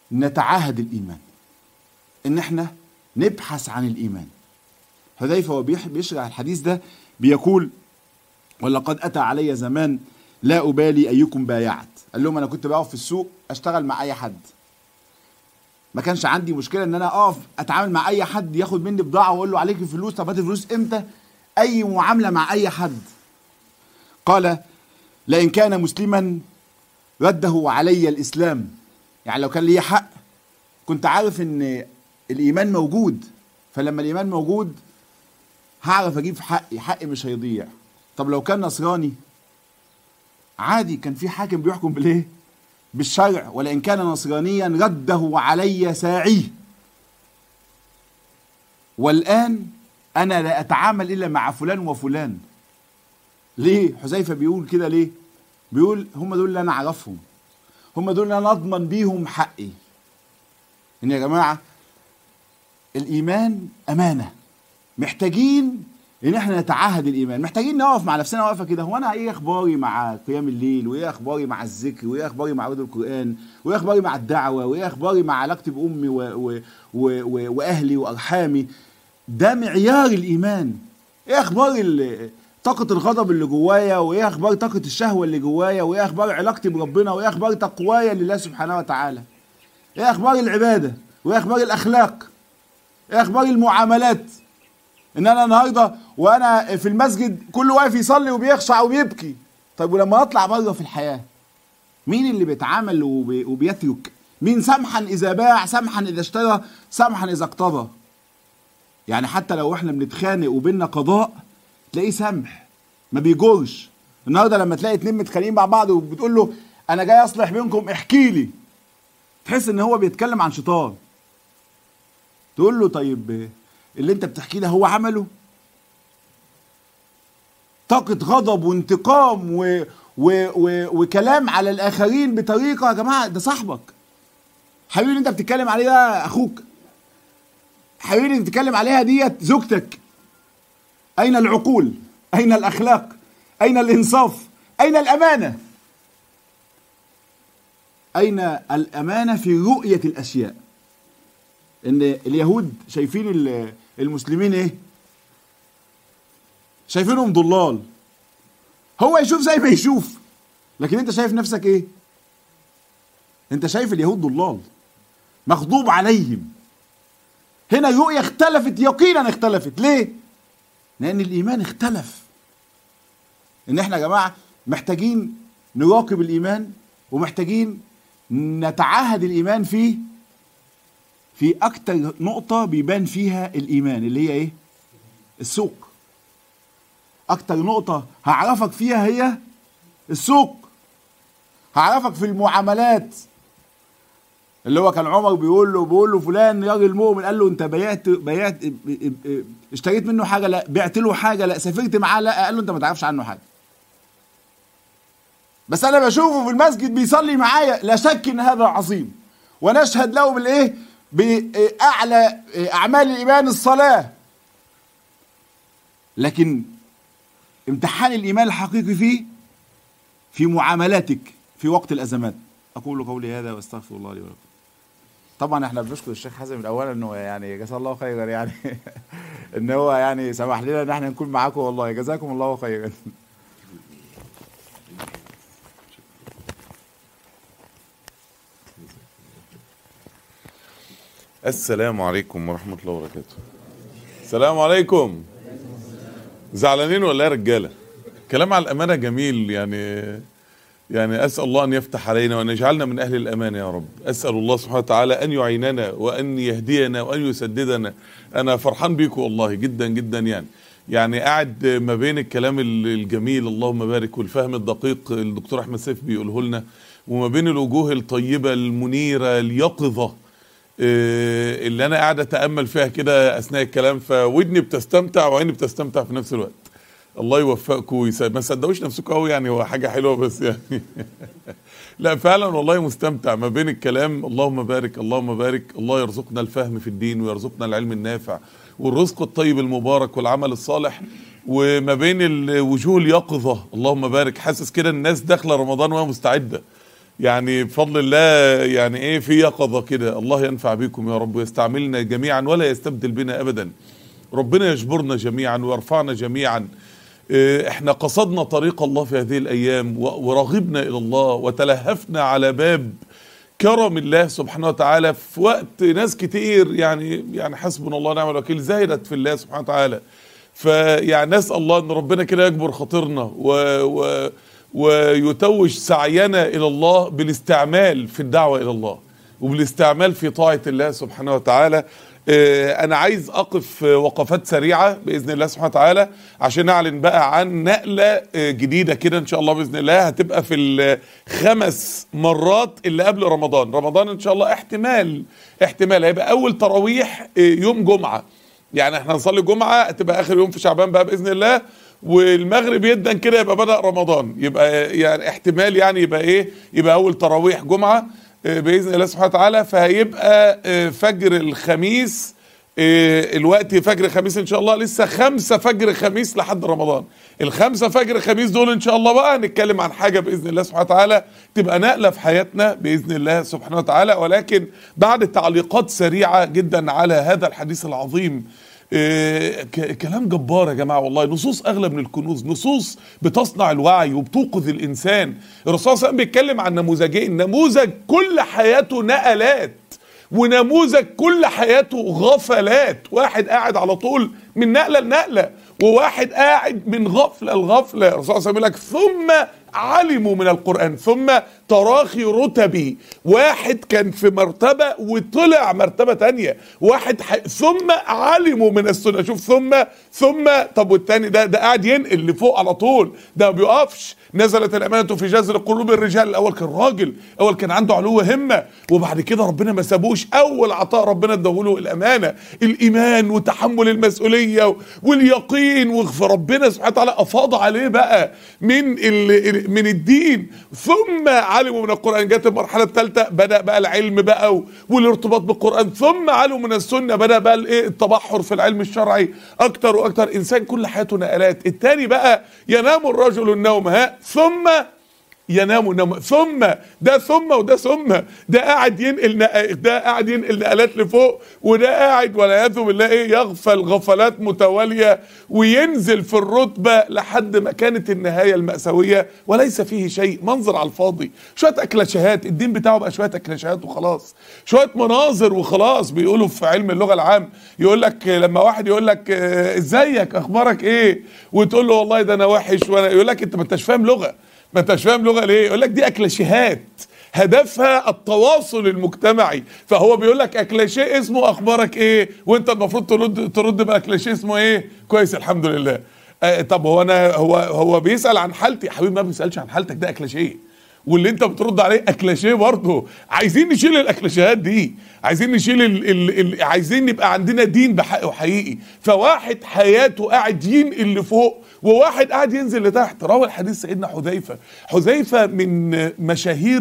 نتعاهد الإيمان، إن إحنا نبحث عن الإيمان. حذيفة وهو بيشرح الحديث ده بيقول: ولقد أتى علي زمان لا أبالي أيكم بايعت. قال لهم أنا كنت بقف في السوق أشتغل مع أي حد، ما كانش عندي مشكلة إن أنا أقف أتعامل مع أي حد ياخد مني بضاعة وأقول له عليك فلوس، طب هات الفلوس إمتى، أي معاملة مع أي حد. قال: لئن كان مسلما رده علي الإسلام. يعني لو كان لي حق كنت عارف إن الإيمان موجود، فلما الإيمان موجود هعرف أجيب حقي، حقي مش هيضيع. طب لو كان نصراني عادي، كان في حاكم بيحكم بالإيه؟ بالشرع. ولئن كان نصرانيا رده علي ساعيه. والآن أنا لا أتعامل إلا مع فلان وفلان. ليه حذيفة بيقول كده؟ ليه بيقول هم دول اللي أنا أعرفهم، هم دول اللي أنا أضمن بيهم حقي. إن يا جماعة الإيمان أمانة، محتاجين إن إحنا نتعاهد الإيمان، محتاجين نقف مع نفسنا وقفة كده. هو أنا إيه أخباري مع قيام الليل، وإيه أخباري مع الذكر، وإيه أخباري مع عروض القرآن، وإيه أخباري مع الدعوة، وإيه أخباري مع علاقتي بأمي و... و... و... و... وأهلي وأرحامي. ده معيار الإيمان. إيه أخبار ال... طاقة الغضب اللي جوايا، وإيه أخبار طاقة الشهوة اللي جوايا، وإيه أخبار علاقتي بربنا، وإيه أخبار تقوايا لله سبحانه وتعالى، إيه أخبار العبادة، وإيه أخبار الأخلاق، إيه أخبار المعاملات. إن أنا النهاردة وأنا في المسجد كل واقف يصلي وبيخشع وبيبكي، طيب ولما أطلع بره في الحياة مين اللي بيتعامل وبي... وبيترك؟ مين سمحا إذا باع، سمحا إذا اشترى، سمحا إذا اقتضى؟ يعني حتى لو إحنا بنتخانق وبيننا قضاء تلاقيه سمح، ما بيجورش. النهارده لما تلاقي اتنين متخانقين مع بعض وبتقول له انا جاي اصلح بينكم احكي لي، تحس ان هو بيتكلم عن شيطان. تقول له طيب اللي انت بتحكيه ده هو عمله؟ طاقة غضب وانتقام و... و... و... وكلام على الاخرين بطريقة. يا جماعة ده صاحبك، حبيبي اللي انت بتتكلم عليه ده اخوك، حبيبي اللي بتتكلم عليها ديت زوجتك. أين العقول؟ أين الأخلاق؟ أين الإنصاف؟ أين الأمانة؟ أين الأمانة في رؤية الأشياء؟ إن اليهود شايفين المسلمين إيه؟ شايفينهم ضلال. هو يشوف زي ما يشوف، لكن أنت شايف نفسك إيه؟ أنت شايف اليهود ضلال مغضوب عليهم. هنا الرؤية اختلفت، يقينا اختلفت. ليه؟ لأن الإيمان اختلف. إن إحنا يا جماعة محتاجين نراقب الإيمان، ومحتاجين نتعاهد الإيمان فيه في أكتر نقطة بيبان فيها الإيمان، اللي هي إيه؟ السوق. أكتر نقطة هعرفك فيها هي السوق. هعرفك في المعاملات. اللي هو كان عمر بيقول له بيقول له فلان راجل مؤمن، قال له انت بيعت بيعت اشتريت منه حاجه؟ لا. بعت له حاجه؟ لا. سافرت معاه؟ لا. قال له انت ما تعرفش عنه حاجه، بس انا بشوفه في المسجد بيصلي معايا، لا شك ان هذا عظيم، ونشهد له بالايه؟ باعلى اعمال الايمان الصلاه. لكن امتحان الايمان الحقيقي فيه في معاملاتك في وقت الازمات. اقول قولي هذا واستغفر الله لي ولكم. طبعا احنا بنشكر الشيخ حازم الاول انه يعني جزاه الله خيرا، يعني ان هو يعني سمح لنا ان احنا نكون معاكم، والله جزاكم الله خيرا. السلام عليكم ورحمة الله وبركاته. السلام عليكم. زعلانين ولا يا رجالة؟ كلام على الأمانة جميل. يعني يعني أسأل الله أن يفتح علينا وأن يجعلنا من أهل الأمانة يا رب. أسأل الله سبحانه وتعالى أن يعيننا وأن يهدينا وأن يسددنا. أنا فرحان بيكم والله جدا جدا. يعني يعني قاعد ما بين الكلام الجميل اللهم بارك والفهم الدقيق الدكتور أحمد سيف بيقوله لنا، وما بين الوجوه الطيبة المنيرة اليقظة اللي أنا قاعد أتأمل فيها كده أثناء الكلام، فودني بتستمتع وعيني بتستمتع في نفس الوقت. الله يوفقكم ويسعد. ما صدقوش نفسكم قوي، يعني هو حاجه حلوه بس يعني لا فعلا والله مستمتع ما بين الكلام. اللهم بارك اللهم بارك. الله يرزقنا الفهم في الدين ويرزقنا العلم النافع والرزق الطيب المبارك والعمل الصالح، وما بين الوجوه اليقظه اللهم بارك. حاسس كده الناس داخله رمضان وهي مستعده، يعني بفضل الله يعني ايه في يقظة كده. الله ينفع بكم يا رب ويستعملنا جميعا ولا يستبدل بنا ابدا. ربنا يجبرنا جميعا ويرفعنا جميعا. احنا قصدنا طريق الله في هذه الايام ورغبنا الى الله وتلهفنا على باب كرم الله سبحانه وتعالى في وقت ناس كتير يعني يعني حسبنا الله ونعم الوكيل زاهدت في الله سبحانه وتعالى. فيعني نسأل الله ان ربنا كده يجبر خاطرنا و, و ويتوج سعينا الى الله بالاستعمال في الدعوة الى الله وبالاستعمال في طاعة الله سبحانه وتعالى. انا عايز اقف وقفات سريعة باذن الله سبحانه وتعالى عشان نعلن بقى عن نقلة جديدة كده ان شاء الله باذن الله هتبقى في الخمس مرات اللي قبل رمضان. رمضان ان شاء الله احتمال احتمال هيبقى اول تراويح يوم جمعة، يعني احنا هنصلي جمعة هتبقى اخر يوم في شعبان بقى باذن الله، والمغرب يدا كده يبقى بدأ رمضان، يبقى يعني احتمال يعني يبقى ايه يبقى اول تراويح جمعة باذن الله سبحانه وتعالى. فهيبقى فجر الخميس الوقت فجر الخميس ان شاء الله لسه خمسة فجر خميس لحد رمضان. الخمسة فجر خميس دول ان شاء الله بقى هنتكلم عن حاجة باذن الله سبحانه وتعالى تبقى نقلة في حياتنا باذن الله سبحانه وتعالى. ولكن بعد تعليقات سريعة جدا على هذا الحديث العظيم. إيه كلام جبار يا جماعة والله، نصوص أغلى من الكنوز، نصوص بتصنع الوعي وبتوقظ الإنسان. الرسول صلى الله عليه وسلم بيتكلم عن نموذجين، نموذج كل حياته نقلات ونموذج كل حياته غفلات. واحد قاعد على طول من نقلة لنقلة وواحد قاعد من غفلة لغفلة. الرسول صلى الله عليه وسلم يقول لك ثم علموا من القرآن ثم تراخي رتبي. واحد كان في مرتبة وطلع مرتبة تانية، واحد ح... ثم علموا من السنة. شوف ثم ثم طب والتاني ده ده قاعد ينقل لفوق على طول، ده ما بيقفش. نزلت الأمانة في جذر قلوب الرجال. الأول كان راجل، أول كان عنده علو همة، وبعد كده ربنا ما سابوش. أول عطاء ربنا اداهوله الأمانة، الإيمان وتحمل المسؤولية واليقين، وربنا سبحانه وتعالى أفاض عليه بقى من ال... من الدين. ثم علموا من القرآن، جت المرحلة الثالثة بدأ بقى العلم بقى والارتباط بالقرآن. ثم علموا من السنة، بدأ بقى الايه التبحر في العلم الشرعي أكتر وأكتر. إنسان كل حياته نقلات. الثاني بقى ينام الرجل النوم ها ثم ينام النوم ثم ده ثم وده ثم، ده قاعد ينقل نقل، ده قاعد ينقل نقلات لفوق، وده قاعد والعياذ بالله ايه يغفل غفلات متواليه وينزل في الرتبه لحد ما كانت النهايه المأساويه وليس فيه شيء. منظر على الفاضي، شويه اكلاشيهات، الدين بتاعه بقى شويه اكلاشيهات وخلاص، شويه مناظر وخلاص. بيقولوا في علم اللغه العام يقول لك لما واحد يقول لك ازيك اخبارك ايه وتقول له والله ده انا وحش، وانا يقول لك انت ما انتش فاهم لغه. ما انتش فاهم لغه ليه؟ يقول لك دي اكلاشيهات هدفها التواصل المجتمعي. فهو بيقول لك اكلاشيه اسمه اخبارك ايه، وانت المفروض ترد ترد باكلاشيه اسمه ايه؟ كويس الحمد لله. آه طب هو انا هو هو بيسال عن حالتي يا حبيبي، ما بيسالش عن حالتك، ده اكلاشيه، واللي انت بترد عليه اكلاشيه برضه. عايزين نشيل الاكلاشيهات دي، عايزين نشيل ال ال ال عايزين يبقى عندنا دين بحق وحقيقي. فواحد حياته قاعد ينقل لفوق وواحد قاعد ينزل لتحت. روى الحديث سيدنا حذيفه. حذيفه من مشاهير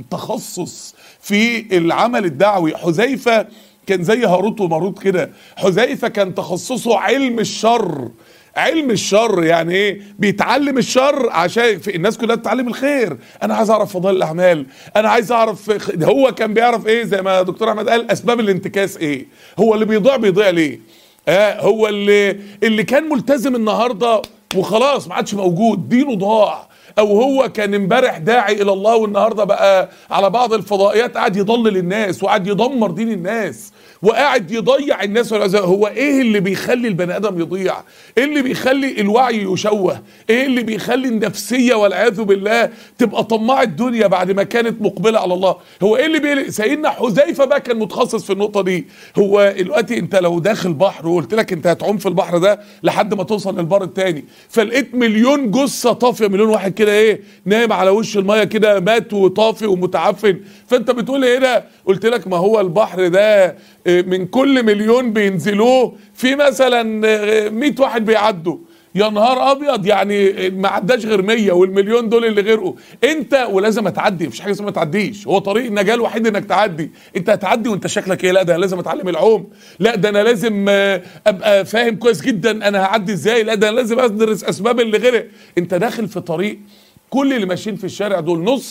التخصص في العمل الدعوي. حذيفه كان زي هاروت وماروت كده. حذيفه كان تخصصه علم الشر. علم الشر يعني ايه؟ بيتعلم الشر عشان في الناس كلها تتعلم الخير. انا عايز اعرف فضائل الاعمال، انا عايز اعرف. هو كان بيعرف ايه زي ما دكتور احمد قال اسباب الانتكاس ايه، هو اللي بيضيع بيضيع ليه. آه هو اللي اللي كان ملتزم النهارده وخلاص ما عادش موجود، دينه ضاع. او هو كان امبارح داعي الى الله والنهارده بقى على بعض الفضائيات قاعد يضلل الناس وقاعد يدمر دين الناس وقاعد يضيع الناس. هو ايه اللي بيخلي البني ادم يضيع؟ ايه اللي بيخلي الوعي يشوه؟ ايه اللي بيخلي النفسيه والعياذ بالله تبقى طماعه الدنيا بعد ما كانت مقبله على الله؟ هو ايه اللي بي... سيدنا حذيفه بقى كان متخصص في النقطه دي. هو دلوقتي انت لو داخل بحر وقلت لك انت هتعوم في البحر ده لحد ما توصل للبر التاني، فلقيت مليون جثه طافيه، مليون واحد كده ايه نايم على وش الميه كده مات وطافي ومتعفن، فانت بتقول ايه ده؟ قلت لك ما هو البحر ده من كل مليون بينزلوه في مثلا مية واحد بيعدوا. يا نهار ابيض، يعني ما عداش غير مية، والمليون دول اللي غيره انت، ولازم تعدي. مفيش حاجه اسمها ما تعديش، هو طريق النجاه الوحيد انك تعدي. انت هتعدي وانت شكلك ايه؟ لا ده انا لازم اتعلم العوم، لا ده انا لازم ابقى فاهم كويس جدا انا هعدي ازاي، لا ده انا لازم ادرس اسباب اللي غيره. انت داخل في طريق كل اللي ماشيين في الشارع دول، نص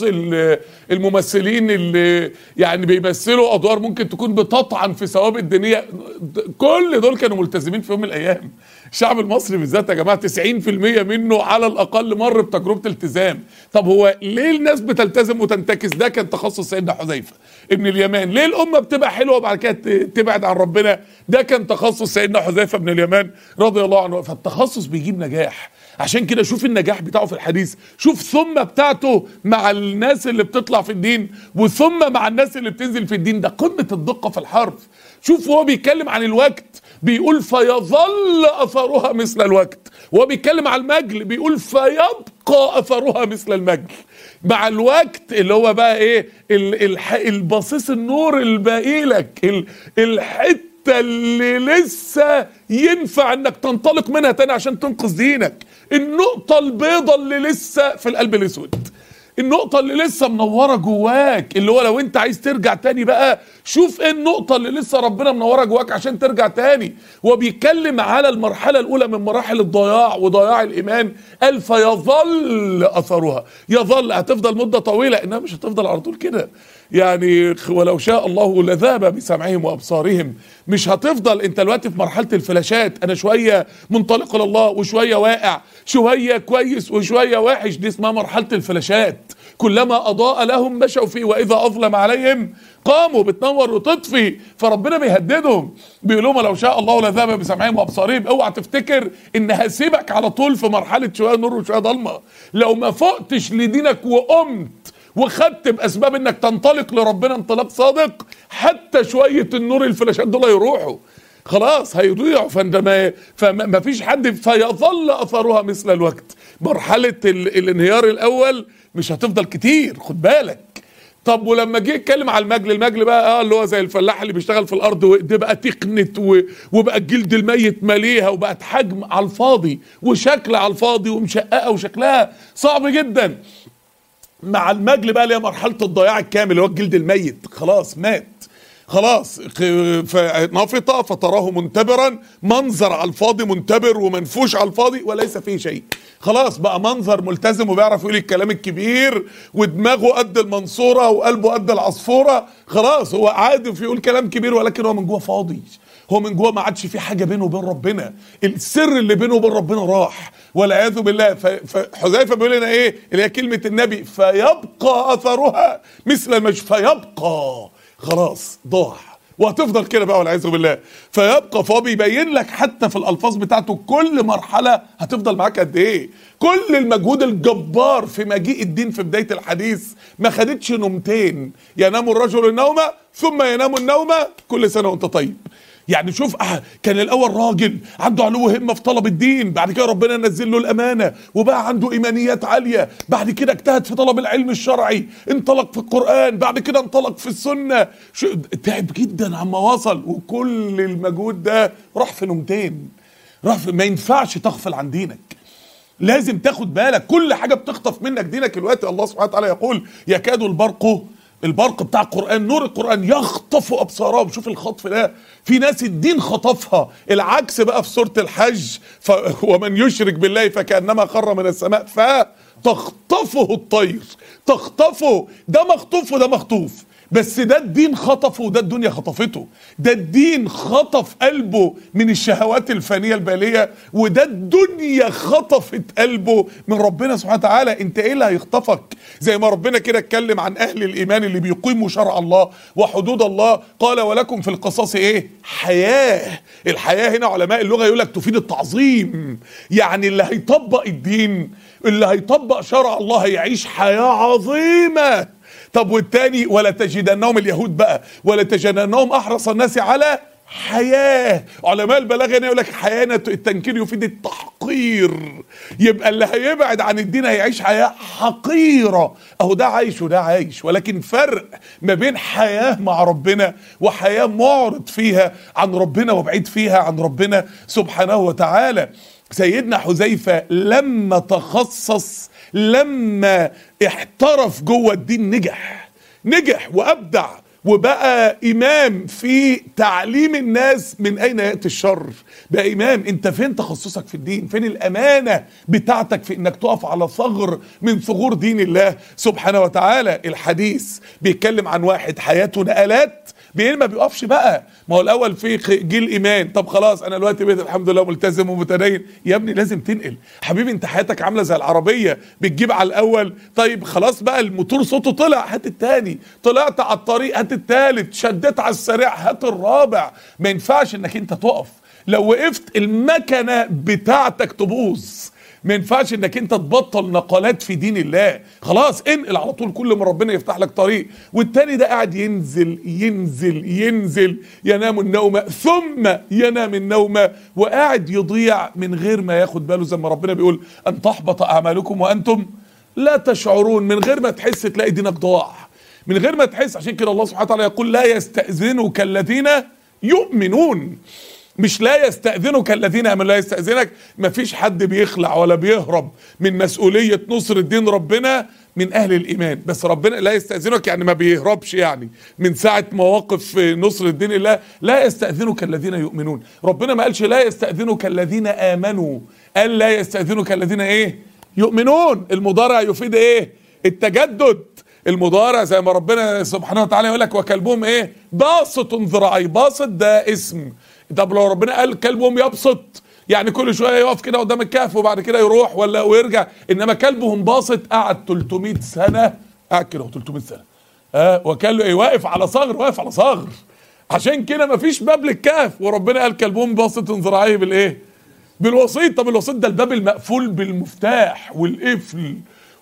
الممثلين اللي يعني بيمثلوا ادوار ممكن تكون بتطعن في ثوابت دينيه، كل دول كانوا ملتزمين في يوم من الايام. الشعب المصري بالذات يا جماعه تسعين في المية منه على الاقل مر بتجربه التزام. طب هو ليه الناس بتلتزم وتنتكس؟ ده كان تخصص سيدنا حذيفه ابن اليمان. ليه الامه بتبقى حلوه وبعد كده تبعد عن ربنا؟ ده كان تخصص سيدنا حذيفه ابن اليمان رضي الله عنه. فالتخصص بيجيب نجاح. عشان كده شوف النجاح بتاعه في الحديث، شوف ثم بتاعته مع الناس اللي بتطلع في الدين وثم مع الناس اللي بتنزل في الدين، ده قمة الدقة في الحرف. شوف وهو بيتكلم عن الوقت بيقول فيظل أثرها مثل الوقت، وهو بيتكلم عن المجل بيقول فيبقى أثرها مثل المجل. مع الوقت اللي هو بقى ايه البصيص النور الباقي لك، الحته اللي لسه ينفع انك تنطلق منها تاني عشان تنقذ دينك، النقطة البيضة اللي لسه في القلب الاسود، النقطة اللي لسه منورة جواك، اللي هو لو انت عايز ترجع تاني بقى شوف ايه النقطة اللي لسه ربنا منورة جواك عشان ترجع تاني. هو بيتكلم على المرحلة الاولى من مراحل الضياع وضياع الايمان، قال فيظل اثرها. يظل هتفضل مدة طويلة، انها مش هتفضل على طول كده يعني، ولو شاء الله لذهب بسمعهم وابصارهم. مش هتفضل انت دلوقتي في مرحله الفلاشات، انا شويه منطلق لله وشويه واقع، شويه كويس وشويه وحش، دي اسمها مرحله الفلاشات. كلما اضاء لهم مشوا فيه واذا اظلم عليهم قاموا، بتنور وتطفي. فربنا بيهددهم بيقول لهم لو شاء الله لذهب بسمعهم وابصارهم. اوعى تفتكر ان هسيبك على طول في مرحله شويه نور وشويه ضلمه. لو ما فقتش لدينك وقمت وخدت باسباب انك تنطلق لربنا انطلاق صادق، حتى شويه النور الفلاشات دول هيروحوا خلاص، هيضيعوا. فعندما فما فيش حد فيظل اثرها مثل الوقت. مرحله ال... الانهيار الاول مش هتفضل كتير، خد بالك. طب ولما جه يتكلم على المجل، المجل بقى اه اللي هو زي الفلاح اللي بيشتغل في الارض وايديه بقى تقنت و... وبقى الجلد الميت ماليها وبقت حجم على الفاضي وشكل على الفاضي ومشققه وشكلها صعب جدا. مع المجل بقى اللي هي مرحله الضياع الكامل اللي هو الجلد الميت، خلاص مات، خلاص نفط فتراه منتبرا، منظر على الفاضي منتبر ومنفوش على الفاضي وليس فيه شيء. خلاص بقى منظر ملتزم وبيعرف يقول الكلام الكبير ودماغه قد المنصوره وقلبه قد العصفوره، خلاص هو عادي يقول كلام كبير ولكن هو من جوه فاضي، هو من جوه ما عادش في حاجه بينه وبين ربنا، السر اللي بينه وبين ربنا راح والعياذ بالله. فحذيفه بيقول لنا ايه اللي هي كلمه النبي فيبقى اثرها مثل المجد، فيبقى خلاص ضاع وهتفضل كده بقى والعياذ بالله. فيبقى فهو بيبين لك حتى في الالفاظ بتاعته كل مرحله هتفضل معاك قد ايه. كل المجهود الجبار في مجيء الدين في بدايه الحديث ما خدتش نومتين، ينام الرجل النوم ثم ينام النوم كل سنه وانت طيب. يعني شوف اه كان الاول راجل عنده علو همه في طلب الدين، بعد كده ربنا نزل له الامانه وبقى عنده ايمانيات عاليه، بعد كده اجتهد في طلب العلم الشرعي، انطلق في القران، بعد كده انطلق في السنه، تعب جدا عما وصل، وكل المجهود ده راح في نومتين. راح في ما ينفعش تغفل عن دينك، لازم تاخد بالك كل حاجه بتخطف منك دينك. دلوقتي الله سبحانه وتعالى يقول يكاد البرق، البرق بتاع القرآن نور القرآن يخطف أبصارهم. شوف الخطف ده، في ناس الدين خطفها. العكس بقى في سورة الحج ف... ومن يشرك بالله فكأنما خر من السماء فتخطفه الطير. تخطفه، ده مخطوف وده مخطوف، بس ده الدين خطفه وده الدنيا خطفته. ده الدين خطف قلبه من الشهوات الفانية البالية، وده الدنيا خطفت قلبه من ربنا سبحانه وتعالى. انت ايه اللي هيخطفك؟ زي ما ربنا كده اتكلم عن اهل الايمان اللي بيقيموا شرع الله وحدود الله، قال ولكم في القصاص ايه؟ حياة. الحياة هنا علماء اللغة يقول لك تفيد التعظيم، يعني اللي هيطبق الدين، اللي هيطبق شرع الله هيعيش حياة عظيمة. طب والتاني ولا تجدنهم، اليهود بقى، ولا تجدنهم احرص الناس على حياه. علماء البلاغه هنا يقول لك حياه التنكير يفيد التحقير، يبقى اللي هيبعد عن الدين هيعيش حياه حقيره. اهو ده عايش وده عايش، ولكن فرق ما بين حياه مع ربنا وحياه معرض فيها عن ربنا وبعيد فيها عن ربنا سبحانه وتعالى. سيدنا حذيفه لما تخصص، لما احترف جوه الدين، نجح نجح وابدع وبقى إمام في تعليم الناس من أين يأتي الشر. بقى إمام. أنت فين تخصصك في الدين؟ فين الأمانة بتاعتك في إنك تقف على ثغر من ثغور دين الله سبحانه وتعالى؟ الحديث بيتكلم عن واحد حياته نقلات، بين ما بيقفش بقى. ما هو الاول في جيل ايمان، طب خلاص انا دلوقتي بقيت الحمد لله ملتزم ومتدين. يا ابني لازم تنقل حبيبي، انت حياتك عامله زي العربيه، بتجيب على الاول، طيب خلاص بقى الموتور صوته طلع، هات التاني، طلعت على الطريق هات التالت، شديت على السريع هات الرابع. ما ينفعش انك انت تقف، لو وقفت المكنه بتاعتك تبوظ. ما ينفعش انك انت تبطل نقلات في دين الله، خلاص انقل على طول كل ما ربنا يفتح لك طريق. والتاني ده قاعد ينزل ينزل ينزل، ينام النوم ثم ينام النوم، وقاعد يضيع من غير ما ياخد باله، زي ما ربنا بيقول ان تحبط اعمالكم وانتم لا تشعرون. من غير ما تحس تلاقي دينك ضاع، من غير ما تحس. عشان كده الله سبحانه وتعالى يقول لا يستأذنك الذين يؤمنون، مش لا يستأذنك الذين امنوا. لا يستأذنك، مفيش حد بيخلع ولا بيهرب من مسؤولية نصر الدين ربنا من اهل الايمان. بس ربنا لا يستأذنك يعني ما بيهربش، يعني من ساعة مواقف نصر الدين الله لا يستأذنك الذين يؤمنون. ربنا ما قالش لا يستأذنك الذين امنوا، قال لا يستأذنك الذين ايه؟ يؤمنون. المضارع يفيد ايه؟ التجدد. المضارع زي ما ربنا سبحانه وتعالى يقول لك وكلبهم ايه؟ باسط ذراعي. باسط ده اسم. طب لو ربنا قال كلبهم يبسط، يعني كل شويه يقف كده قدام الكهف وبعد كده يروح ولا ويرجع. انما كلبهم باسط قعد ثلاثمائة سنه قاعد كده ثلاثمائة سنه، ها أه وكان ايه؟ واقف على صغر، واقف على صغر. عشان كده مفيش باب للكهف، وربنا قال كلبهم باسط ذراعيه بالايه؟ بالوسيط. طب الوسيط ده الباب المقفول بالمفتاح والقفل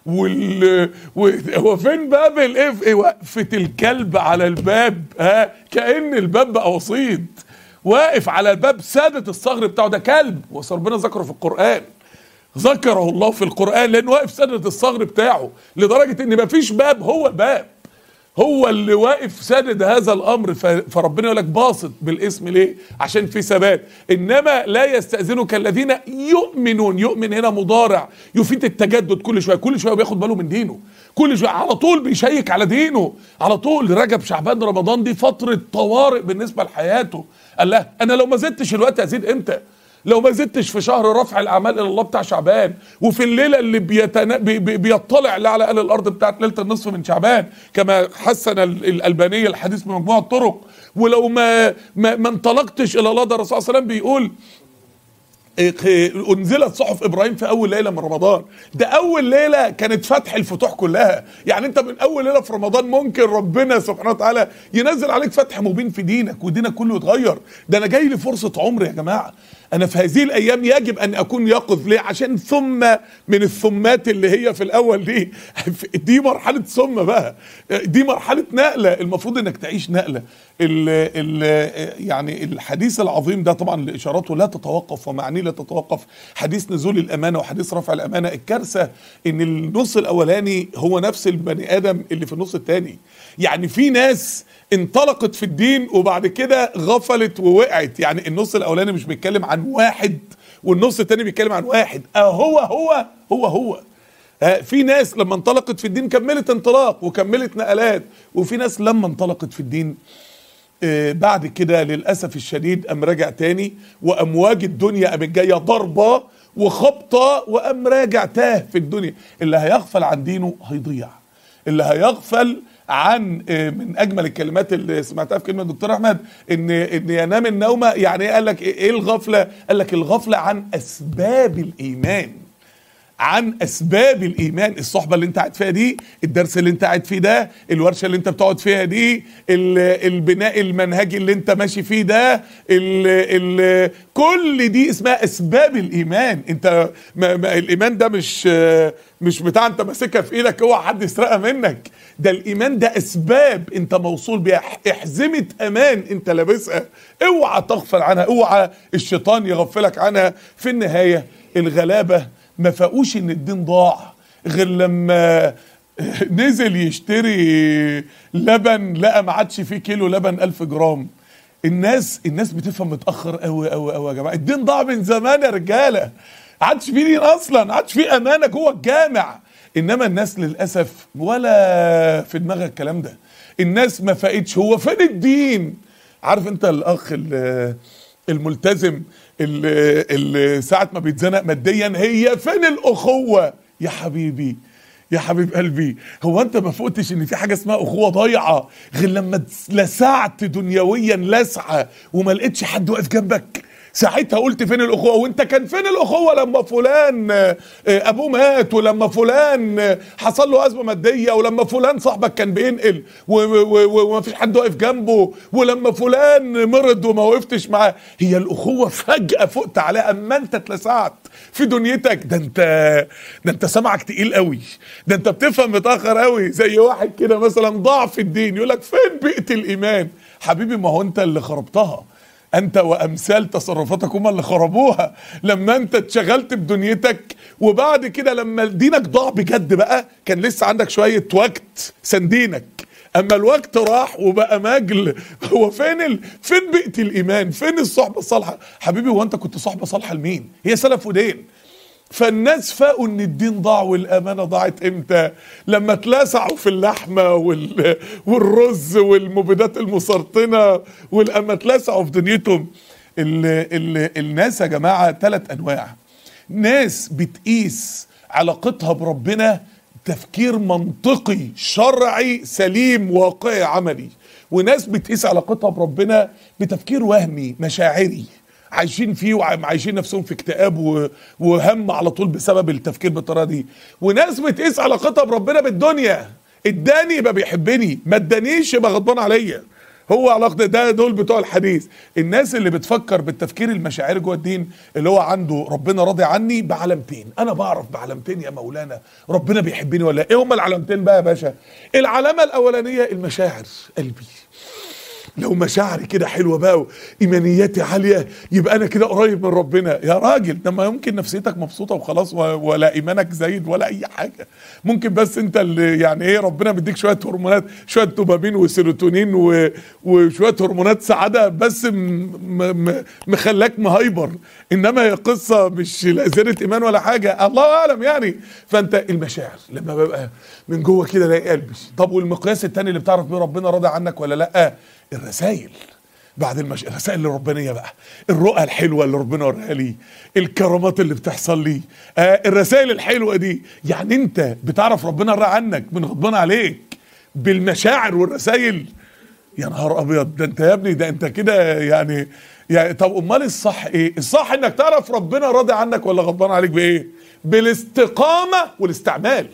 وال هو فين باب القفل؟ وقفه الكلب على الباب، ها كأن الباب بقى وسيط، واقف على الباب سادة الصغر بتاعه. ده كلب، وربنا ذكره في القرآن، ذكره الله في القرآن لأنه واقف سادة الصغر بتاعه، لدرجة إن مفيش باب، هو الباب، هو اللي واقف سادد هذا الأمر. فربنا يقول لك باسط بالاسم ليه؟ عشان في ثبات. إنما لا يستأذنك الذين يؤمنون. يؤمن هنا مضارع يفيد التجدد، كل شوية كل شوية بياخد باله من دينه، كل شوية على طول بيشيك على دينه، على طول. رجب شعبان رمضان دي فترة طوارئ بالنسبة لحياته. قال له انا لو ما زدتش الوقت هزيد امتى؟ لو ما زدتش في شهر رفع الاعمال الى الله بتاع شعبان، وفي الليله اللي بيتنا... بي... بي... بيطلع لا على اهل الارض بتاعت ليله النصف من شعبان، كما حسن الالباني الحديث بمجموعه الطرق. ولو ما ما, ما انطلقتش الى الله، ده الرسول صلى الله عليه وسلم بيقول انزلت صحف ابراهيم في اول ليله من رمضان. ده اول ليله كانت فتح الفتوح كلها. يعني انت من اول ليله في رمضان ممكن ربنا سبحانه وتعالى ينزل عليك فتح مبين في دينك، ودينك كله يتغير. ده انا جاي لي فرصه عمر يا جماعه، انا في هذه الايام يجب ان اكون يقظ. ليه؟ عشان ثم من الثمات اللي هي في الاول دي دي مرحله ثم بقى، دي مرحله نقله، المفروض انك تعيش نقله. ال ال يعني الحديث العظيم ده طبعا اشاراته لا تتوقف، ومعنيه لا تتوقف، حديث نزول الامانه وحديث رفع الامانه. الكارثه ان النص الاولاني هو نفس البني ادم اللي في النص الثاني. يعني في ناس انطلقت في الدين وبعد كده غفلت ووقعت. يعني النص الاولاني مش بيتكلم عن واحد والنص الثاني بيتكلم عن واحد، اه هو هو هو هو آه في ناس لما انطلقت في الدين كملت انطلاق وكملت نقلات، وفي ناس لما انطلقت في الدين آه بعد كده للاسف الشديد قام راجع تاني، وامواج الدنيا قامت جايه ضربه وخبطه، وقام راجع تاه في الدنيا. اللي هيغفل عن دينه هيضيع، اللي هيغفل عن من اجمل الكلمات اللي سمعتها في كلمه الدكتور احمد ان ان ينام النوم. يعني قال لك ايه الغفله؟ قال لك الغفله عن اسباب الايمان، عن اسباب الايمان. الصحبه اللي انت قاعد فيها دي، الدرس اللي انت قاعد فيه ده، الورشه اللي انت بتقعد فيها دي، البناء المنهجي اللي انت ماشي فيه ده، ال ال كل دي اسمها اسباب الايمان. انت ما ما الايمان ده مش مش بتاع انت ماسكها في ايدك اوعى حد يسرقها منك. ده الايمان ده اسباب انت موصول بيها، احزمه امان انت لابسها، اوعى تغفل عنها، اوعى الشيطان يغفلك عنها. في النهايه الغلابه ما فاقوش ان الدين ضاع غير لما نزل يشتري لبن لقى ما عادش فيه كيلو لبن ألف جرام. الناس الناس بتفهم متاخر قوي قوي قوي يا جماعه. الدين ضاع من زمان يا رجاله، ما عادش فيه دين اصلا، ما عادش فيه امانه جوه الجامع. انما الناس للاسف ولا في دماغها الكلام ده. الناس ما فاقتش. هو فين الدين؟ عارف انت الاخ الملتزم اللي, اللي ساعة ما بيتزنق ماديا، هي فين الاخوة يا حبيبي يا حبيب قلبي؟ هو انت ما فقتش ان في حاجه اسمها اخوه ضايعه غير لما لسعت دنيويا لسعه وما لقيتش حد واقف جنبك؟ ساعتها قلت فين الاخوه؟ وانت كان فين الاخوه لما فلان ابوه مات، ولما فلان حصل له ازمه ماديه، ولما فلان صاحبك كان بينقل وما فيش حد واقف جنبه، ولما فلان مرض وما وقفتش معاه؟ هي الاخوه فجاه فقت عليها اما انت اتلسعت في دنيتك. ده انت ده انت سمعك تقيل قوي، ده انت بتفهم متاخر قوي. زي واحد كده مثلا ضاع في الدين يقول لك فين بيئه الايمان؟ حبيبي ما هو انت اللي خربتها، انت وامثال تصرفاتك هم اللي خربوها. لما انت اتشغلت بدنيتك وبعد كده لما دينك ضاع بجد بقى كان لسه عندك شويه وقت سندينك، اما الوقت راح وبقى مجل. هو فين ال... فين بيئه الايمان؟ فين الصحبه الصالحه؟ حبيبي هو انت كنت صحبه صالحه لمين؟ هي سلف ودين. فالناس فاقوا ان الدين ضاع والامانه ضاعت امتى؟ لما اتلسعوا في اللحمه وال... والرز والمبيدات المسرطنه، ولما اتلسعوا في دنيتهم. ال... ال... الناس يا جماعه ثلاث انواع. ناس بتقيس علاقتها بربنا تفكير منطقي شرعي سليم واقعي عملي، وناس بتقيس علاقتها بربنا بتفكير وهمي مشاعري، عايشين فيه وعايشين نفسهم في اكتئاب وهم على طول بسبب التفكير بالطريقه دي. وناس بتقيس علاقتها بربنا بالدنيا، اداني يبقى بيحبني، ما ادانيش يبقى غضبان عليا. هو علاقته ده دول بتوع الحديث. الناس اللي بتفكر بالتفكير المشاعري جوه الدين اللي هو عنده ربنا راضي عني بعلامتين، انا بعرف بعلامتين يا مولانا ربنا بيحبني ولا ايه. هما العلامتين بقى يا باشا؟ العلامه الاولانيه المشاعر، قلبي لو مشاعري كده حلوه بقى وايمانياتي عاليه يبقى انا كده قريب من ربنا. يا راجل ده ما يمكن نفسيتك مبسوطه وخلاص ولا ايمانك زايد ولا اي حاجه، ممكن بس انت اللي يعني ايه ربنا بيديك شويه هرمونات، شويه دوبامين وسيروتونين وشويه هرمونات سعاده بس مخلاك مهايبر، انما هي قصه مش لازمه ايمان ولا حاجه، الله اعلم يعني. فانت المشاعر لما ببقى من جوه كده الاقي قلبي. طب والمقياس الثاني اللي بتعرف بيه ربنا راضي عنك ولا لا؟ الرسائل بعد المش... الرسائل الربانيه بقى، الرؤى الحلوه اللي ربنا وريها لي، الكرامات اللي بتحصل لي، آه الرسائل الحلوه دي. يعني انت بتعرف ربنا راضي عنك من غضبان عليك بالمشاعر والرسائل؟ يا نهار ابيض، ده انت يا ابني ده انت كده يعني يعني طب امال الصح ايه؟ الصح انك تعرف ربنا راضي عنك ولا غضبان عليك بايه؟ بالاستقامه والاستعمال.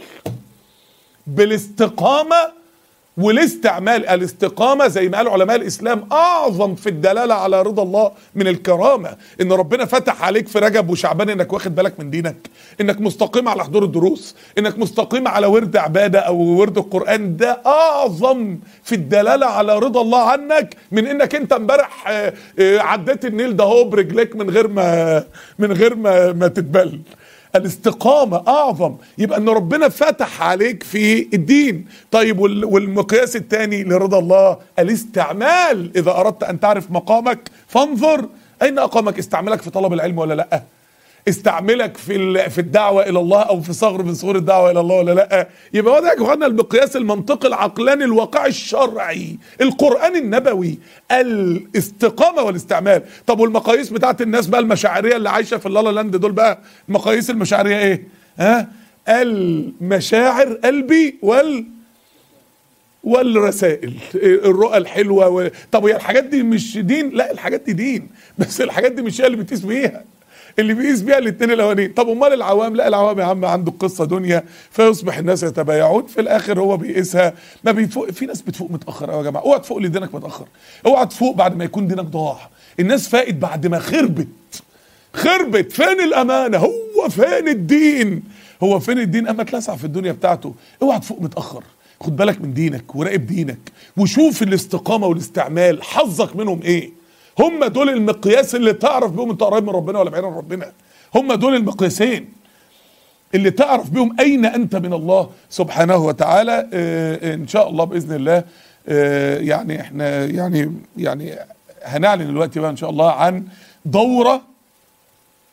بالاستقامه والاستعمال. الاستقامة زي ما قالوا علماء الإسلام أعظم في الدلالة على رضا الله من الكرامة. إن ربنا فتح عليك في رجب وشعبان إنك واخد بالك من دينك، إنك مستقيم على حضور الدروس، إنك مستقيم على ورد عبادة أو ورد القرآن، ده أعظم في الدلالة على رضا الله عنك من إنك أنت امبارح عديت النيل ده هو برجليك من غير ما من غير ما, ما تتبل. الاستقامة أعظم. يبقى أن ربنا فتح عليك في الدين. طيب والمقياس الثاني لرضا الله الاستعمال. إذا أردت أن تعرف مقامك فانظر أين أقامك. استعملك في طلب العلم ولا لأ؟ استعملك في في الدعوة إلى الله أو في صغر من صغور الدعوة إلى الله ولا لأ؟ يبقى هو ده يا اخوانا المقياس المنطقي العقلاني الواقعي الشرعي القرآن النبوي، الاستقامة والاستعمال. طب والمقاييس بتاعت الناس بقى المشاعرية اللي عايشة في اللالا لاند دول بقى، المقاييس المشاعرية إيه؟ ها؟ المشاعر قلبي وال والرسائل، الرؤى الحلوة و... طب هي الحاجات دي مش دين؟ لا الحاجات دي دين، بس الحاجات دي مش هي اللي بتقيس بيها، اللي بيقيس بيها الاثنين الاولانيين. طب امال العوام؟ لا العوام يا عم عنده قصه دنيا فيصبح الناس يتبايعون، في الاخر هو بيقيسها ما بيفوق. في ناس بتفوق متاخر قوي يا جماعه، اوعى تفوق لدينك متاخر، اوعى تفوق بعد ما يكون دينك ضاع. الناس فاقت بعد ما خربت خربت. فين الامانه؟ هو فين الدين؟ هو فين الدين اما اتلسع في الدنيا بتاعته؟ اوعى تفوق متاخر، خد بالك من دينك وراقب دينك وشوف الاستقامه والاستعمال حظك منهم ايه. هم دول المقياس اللي تعرف بهم انت قريب من ربنا ولا بعيد عن ربنا. هم دول المقياسين اللي تعرف بهم اين انت من الله سبحانه وتعالى. اه ان شاء الله باذن الله اه يعني احنا يعني يعني هنعلن دلوقتي بقى ان شاء الله عن دوره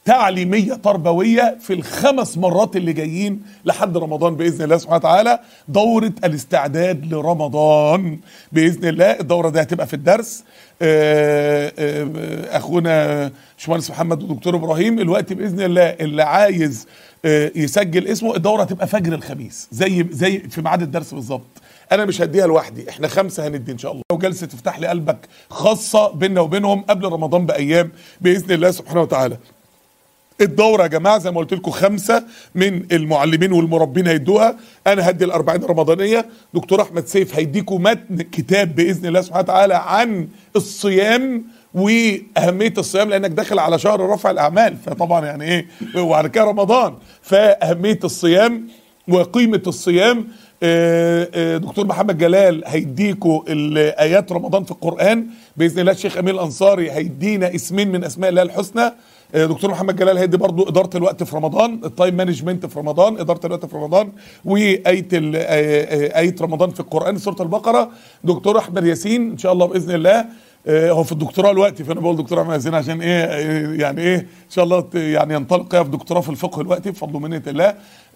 تعليميه تربويه في الخمس مرات اللي جايين لحد رمضان باذن الله سبحانه وتعالى. دوره الاستعداد لرمضان باذن الله. الدوره دي هتبقى في الدرس آه، آه، اخونا باشمهندس محمد ودكتور ابراهيم الوقت باذن الله. اللي عايز آه، يسجل اسمه، الدوره هتبقى فجر الخميس زي زي في ميعاد الدرس بالظبط. انا مش هديها لوحدي، احنا خمسه هندي ان شاء الله، وجلسه تفتح لي قلبك خاصه بيننا وبينهم قبل رمضان بايام باذن الله سبحانه وتعالى. الدوره يا جماعه زي ما قلت لكم خمسه من المعلمين والمربين هيدوها. انا هدي الاربعين الرمضانيه، دكتور احمد سيف هيديكم متن كتاب باذن الله سبحانه وتعالى عن الصيام واهميه الصيام، لانك داخل على شهر رفع الاعمال، فطبعا يعني ايه وعلى كده رمضان، فاهميه الصيام وقيمه الصيام. دكتور محمد جلال هيديكوا الايات رمضان في القران باذن الله. الشيخ امين الانصاري هيدينا اسمين من اسماء الله الحسنى. دكتور محمد جلال هيدي برضو اداره الوقت في رمضان، التايم مانجمنت في رمضان، اداره الوقت في رمضان، وايه ايه رمضان في القران سوره البقره. دكتور احمد ياسين ان شاء الله باذن الله هو في الدكتوراه دلوقتي، فانا بقول دكتور احمد ياسين عشان ايه يعني ايه ان شاء الله يعني ينطلق في دكتوراه في الفقه دلوقتي بفضل ومنه الله.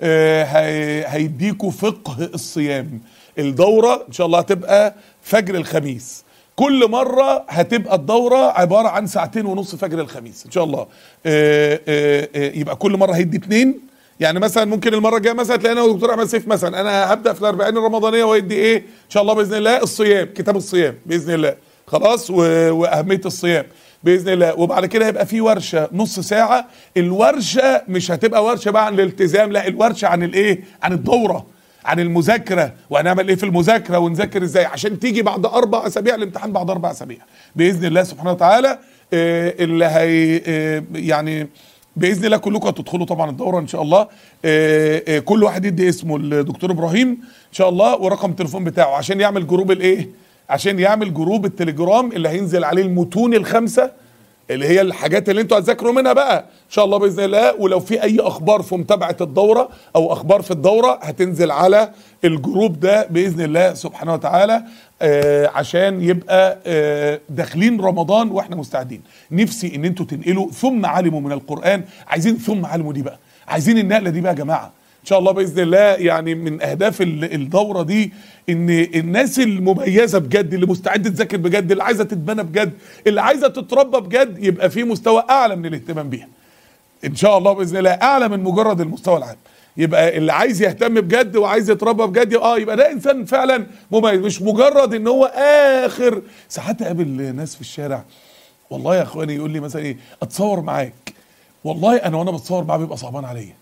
هيديكوا فقه الصيام. الدوره ان شاء الله هتبقى فجر الخميس، كل مرة هتبقى الدورة عبارة عن ساعتين ونص فجر الخميس ان شاء الله. آآ آآ يبقى كل مرة هيدي اتنين، يعني مثلا ممكن المرة الجاية مثلا تلاقينا دكتور احمد سيف مثلا انا هبدأ في الاربعين الرمضانية ويدي ايه ان شاء الله باذن الله الصيام، كتاب الصيام باذن الله خلاص واهمية الصيام باذن الله. وبعد كده هيبقى في ورشة نص ساعة. الورشة مش هتبقى ورشة بقى عن الالتزام، لا الورشة عن الايه، عن الدورة، عن المذاكره، وهنعمل ايه في المذاكره ونذاكر ازاي عشان تيجي بعد اربع اسابيع الامتحان، بعد اربع اسابيع باذن الله سبحانه وتعالى. آه اللي هي آه يعني باذن الله كلكم هتدخلوا طبعا الدوره ان شاء الله. آه آه كل واحد يدي اسمه الدكتور ابراهيم ان شاء الله ورقم التليفون بتاعه عشان يعمل جروب الايه، عشان يعمل جروب التليجرام اللي هينزل عليه المتون الخمسه اللي هي الحاجات اللي انتوا هتذاكروا منها بقى ان شاء الله باذن الله. ولو في اي اخبار في متابعه الدوره او اخبار في الدوره هتنزل على الجروب ده باذن الله سبحانه وتعالى. آه عشان يبقى آه داخلين رمضان واحنا مستعدين. نفسي ان انتوا تنقلوا ثم علموا من القران، عايزين ثم علموا دي بقى، عايزين النقله دي بقى يا جماعه ان شاء الله باذن الله. يعني من اهداف الدوره دي ان الناس المميزه بجد اللي مستعده تذاكر بجد، اللي عايزه تتبنى بجد، اللي عايزه تتربى بجد، يبقى في مستوى اعلى من الاهتمام بيها ان شاء الله باذن الله، اعلى من مجرد المستوى العام. يبقى اللي عايز يهتم بجد وعايز يتربى بجد اه يبقى ده انسان فعلا مميز، مش مجرد ان هو اخر. ساعات اقابل ناس في الشارع والله يا اخواني يقول لي مثلا ايه اتصور معاك، والله انا وانا بتصور معاه بيبقى صعبان عليا.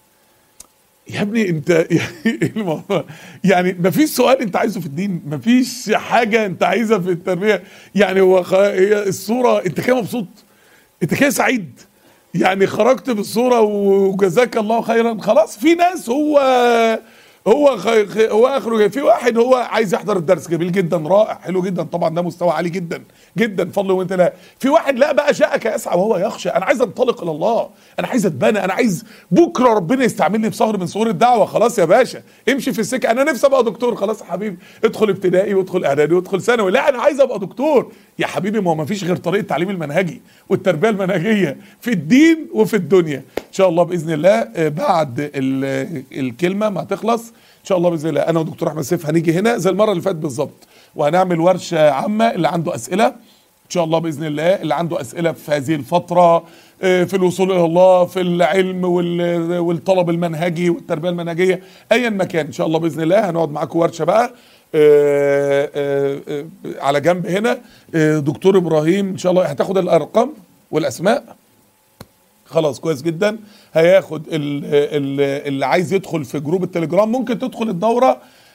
يا ابني انت يعني يعني مفيش سؤال انت عايزه في الدين، مفيش حاجه انت عايزها في التربيه، يعني هو خ... هي الصوره انت كده مبسوط، انت كده سعيد، يعني خرجت بالصوره وجزاك الله خيرا خلاص. في ناس هو هو خ... هو اخره، في واحد هو عايز يحضر الدرس جميل جدا رائع حلو جدا طبعا ده مستوى عالي جدا جدا فضل وانت لا. في واحد لا بقى شاءك يسعى وهو يخشى، انا عايز انطلق الى الله، انا عايز اتبنى، انا عايز بكره ربنا يستعملني بصهر من صهور الدعوه. خلاص يا باشا امشي في السكه، انا نفسي ابقى دكتور. خلاص يا حبيبي ادخل ابتدائي وادخل اعدادي وادخل ثانوي. لا انا عايز ابقى دكتور يا حبيبي، ما هو ما فيش غير طريق التعليم المنهجي والتربيه المنهجيه في الدين وفي الدنيا ان شاء الله باذن الله. بعد الكلمه ما تخلص ان شاء الله باذن الله انا ودكتور احمد سيف هنيجي هنا زي المره اللي فاتت بالظبط، وهنعمل ورشه عامه. اللي عنده اسئله ان شاء الله باذن الله، اللي عنده اسئله في هذه الفتره في الوصول الى الله، في العلم والطلب المنهجي والتربيه المنهجيه، ايا ما كان ان شاء الله باذن الله هنقعد معاكم ورشه بقى. آآ آآ على جنب هنا دكتور ابراهيم ان شاء الله هتاخد الارقام والاسماء. خلاص كويس جدا. هياخد اللي عايز يدخل في جروب التليجرام ممكن تدخل الدوره.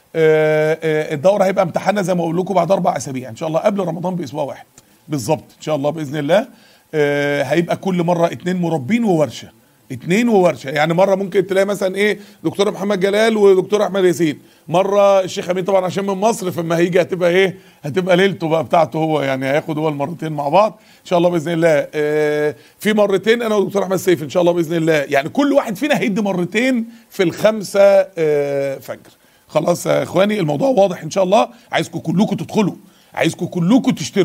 الدوره هيبقى امتحاننا زي ما اقول لكم بعد اربع اسابيع ان شاء الله، قبل رمضان باسبوع واحد بالظبط ان شاء الله باذن الله. هيبقى كل مره اتنين مربين وورشه، اتنين وورشه. يعني مره ممكن تلاقي مثلا ايه دكتور محمد جلال ودكتور احمد ياسين، مره الشيخ امين طبعا عشان من مصر فما هيجي هتبقى ايه هتبقى ليلته بقى بتاعته هو، يعني هياخد هو المرتين مع بعض ان شاء الله باذن الله. اه في مرتين انا ودكتور احمد سيف ان شاء الله باذن الله، يعني كل واحد فينا هيدي مرتين في الخمسه اه فجر. خلاص يا اخواني الموضوع واضح ان شاء الله. عايزكم كلكم تدخلوا، عايزكم كلكم تشتركوا،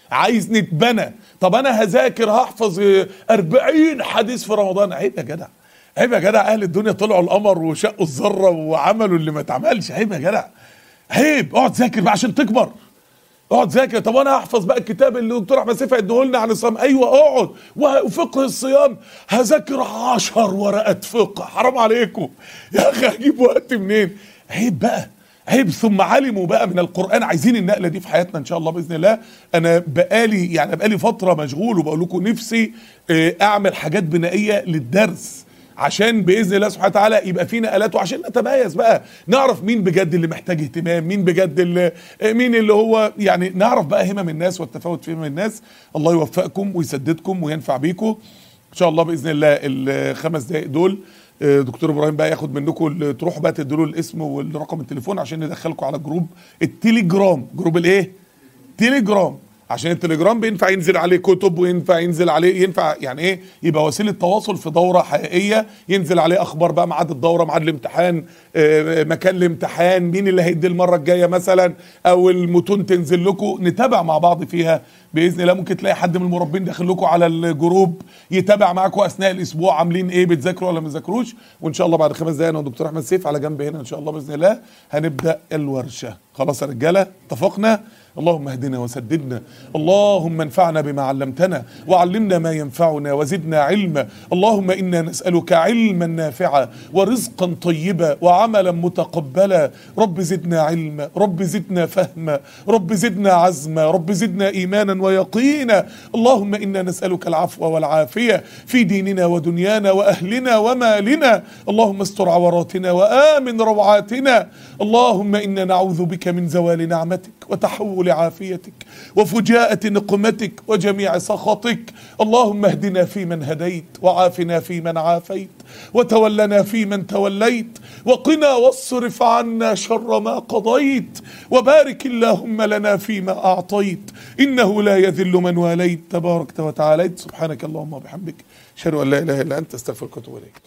عايز نتبنى. طب انا هذاكر هحفظ أربعين حديث في رمضان، عيب يا جدع، عيب يا جدع. اهل الدنيا طلعوا القمر وشقوا الذره وعملوا اللي ما اتعملش، عيب يا جدع، عيب. اقعد ذاكر بقى عشان تكبر، اقعد ذاكر. طب انا هحفظ بقى الكتاب اللي الدكتور احمد سيف اديه لنا عن الصيام، ايوه اقعد. وفقه الصيام هذاكر عشر ورقات فقه، حرام عليكم يا اخي، هجيب وقت منين؟ عيب بقى، عيب. ثم علموا بقى من القرآن. عايزين النقلة دي في حياتنا ان شاء الله بإذن الله. انا بقالي يعني بقالي فترة مشغول، وبقول لكم نفسي اعمل حاجات بنائية للدرس عشان باذن الله سبحانه وتعالى يبقى في نقلات، وعشان نتميز بقى، نعرف مين بجد اللي محتاج اهتمام، مين بجد اللي مين اللي هو يعني نعرف بقى همم الناس والتفاوت في همم الناس. الله يوفقكم ويسددكم وينفع بيكم ان شاء الله باذن الله. الخمس دقائق دول دكتور ابراهيم بقى ياخد منكم، تروحوا بقى تدوا له الاسم والرقم التليفون عشان ندخلكم على جروب التليجرام. جروب الايه؟ تليجرام. عشان التليجرام بينفع ينزل عليه كتب، وينفع ينزل عليه، ينفع يعني ايه، يبقى وسيله تواصل في دوره حقيقيه، ينزل عليه اخبار بقى، ميعاد الدوره، ميعاد الامتحان، آه مكان الامتحان، مين اللي هيدي المره الجايه مثلا، او المتون تنزل لكم، نتابع مع بعض فيها باذن الله. ممكن تلاقي حد من المربين داخل لكم على الجروب يتابع معاكم اثناء الاسبوع عاملين ايه، بتذاكروا ولا ما بتذاكروش. وان شاء الله بعد خمس دقائق انا والدكتور احمد سيف على جنب هنا ان شاء الله باذن الله هنبدا الورشه. خلاص يا رجاله اتفقنا؟ اللهم اهدنا وسددنا، اللهم انفعنا بما علمتنا وعلمنا ما ينفعنا وزدنا علما. اللهم إنا نسألك علما نافعا ورزقا طيبا وعملا متقبلا. رب زدنا علما، رب زدنا فهما، رب زدنا عزما، رب زدنا إيمانا ويقينا. اللهم إنا نسألك العفو والعافية في ديننا ودنيانا وأهلنا ومالنا. اللهم استر عوراتنا وآمن روعاتنا. اللهم إنا نعوذ بك من زوال نعمتك وتحول عافيتك وفجاءة نقمتك وجميع سخطك. اللهم اهدنا فيمن هديت، وعافنا فيمن عافيت، وتولنا فيمن توليت، وقنا واصرف عنا شر ما قضيت، وبارك اللهم لنا فيما أعطيت، إنه لا يذل من واليت تباركت وتعاليت. سبحانك اللهم وبحمدك، أشهد أن لا إله إلا أنت، أستغفرك وأتوب إليك.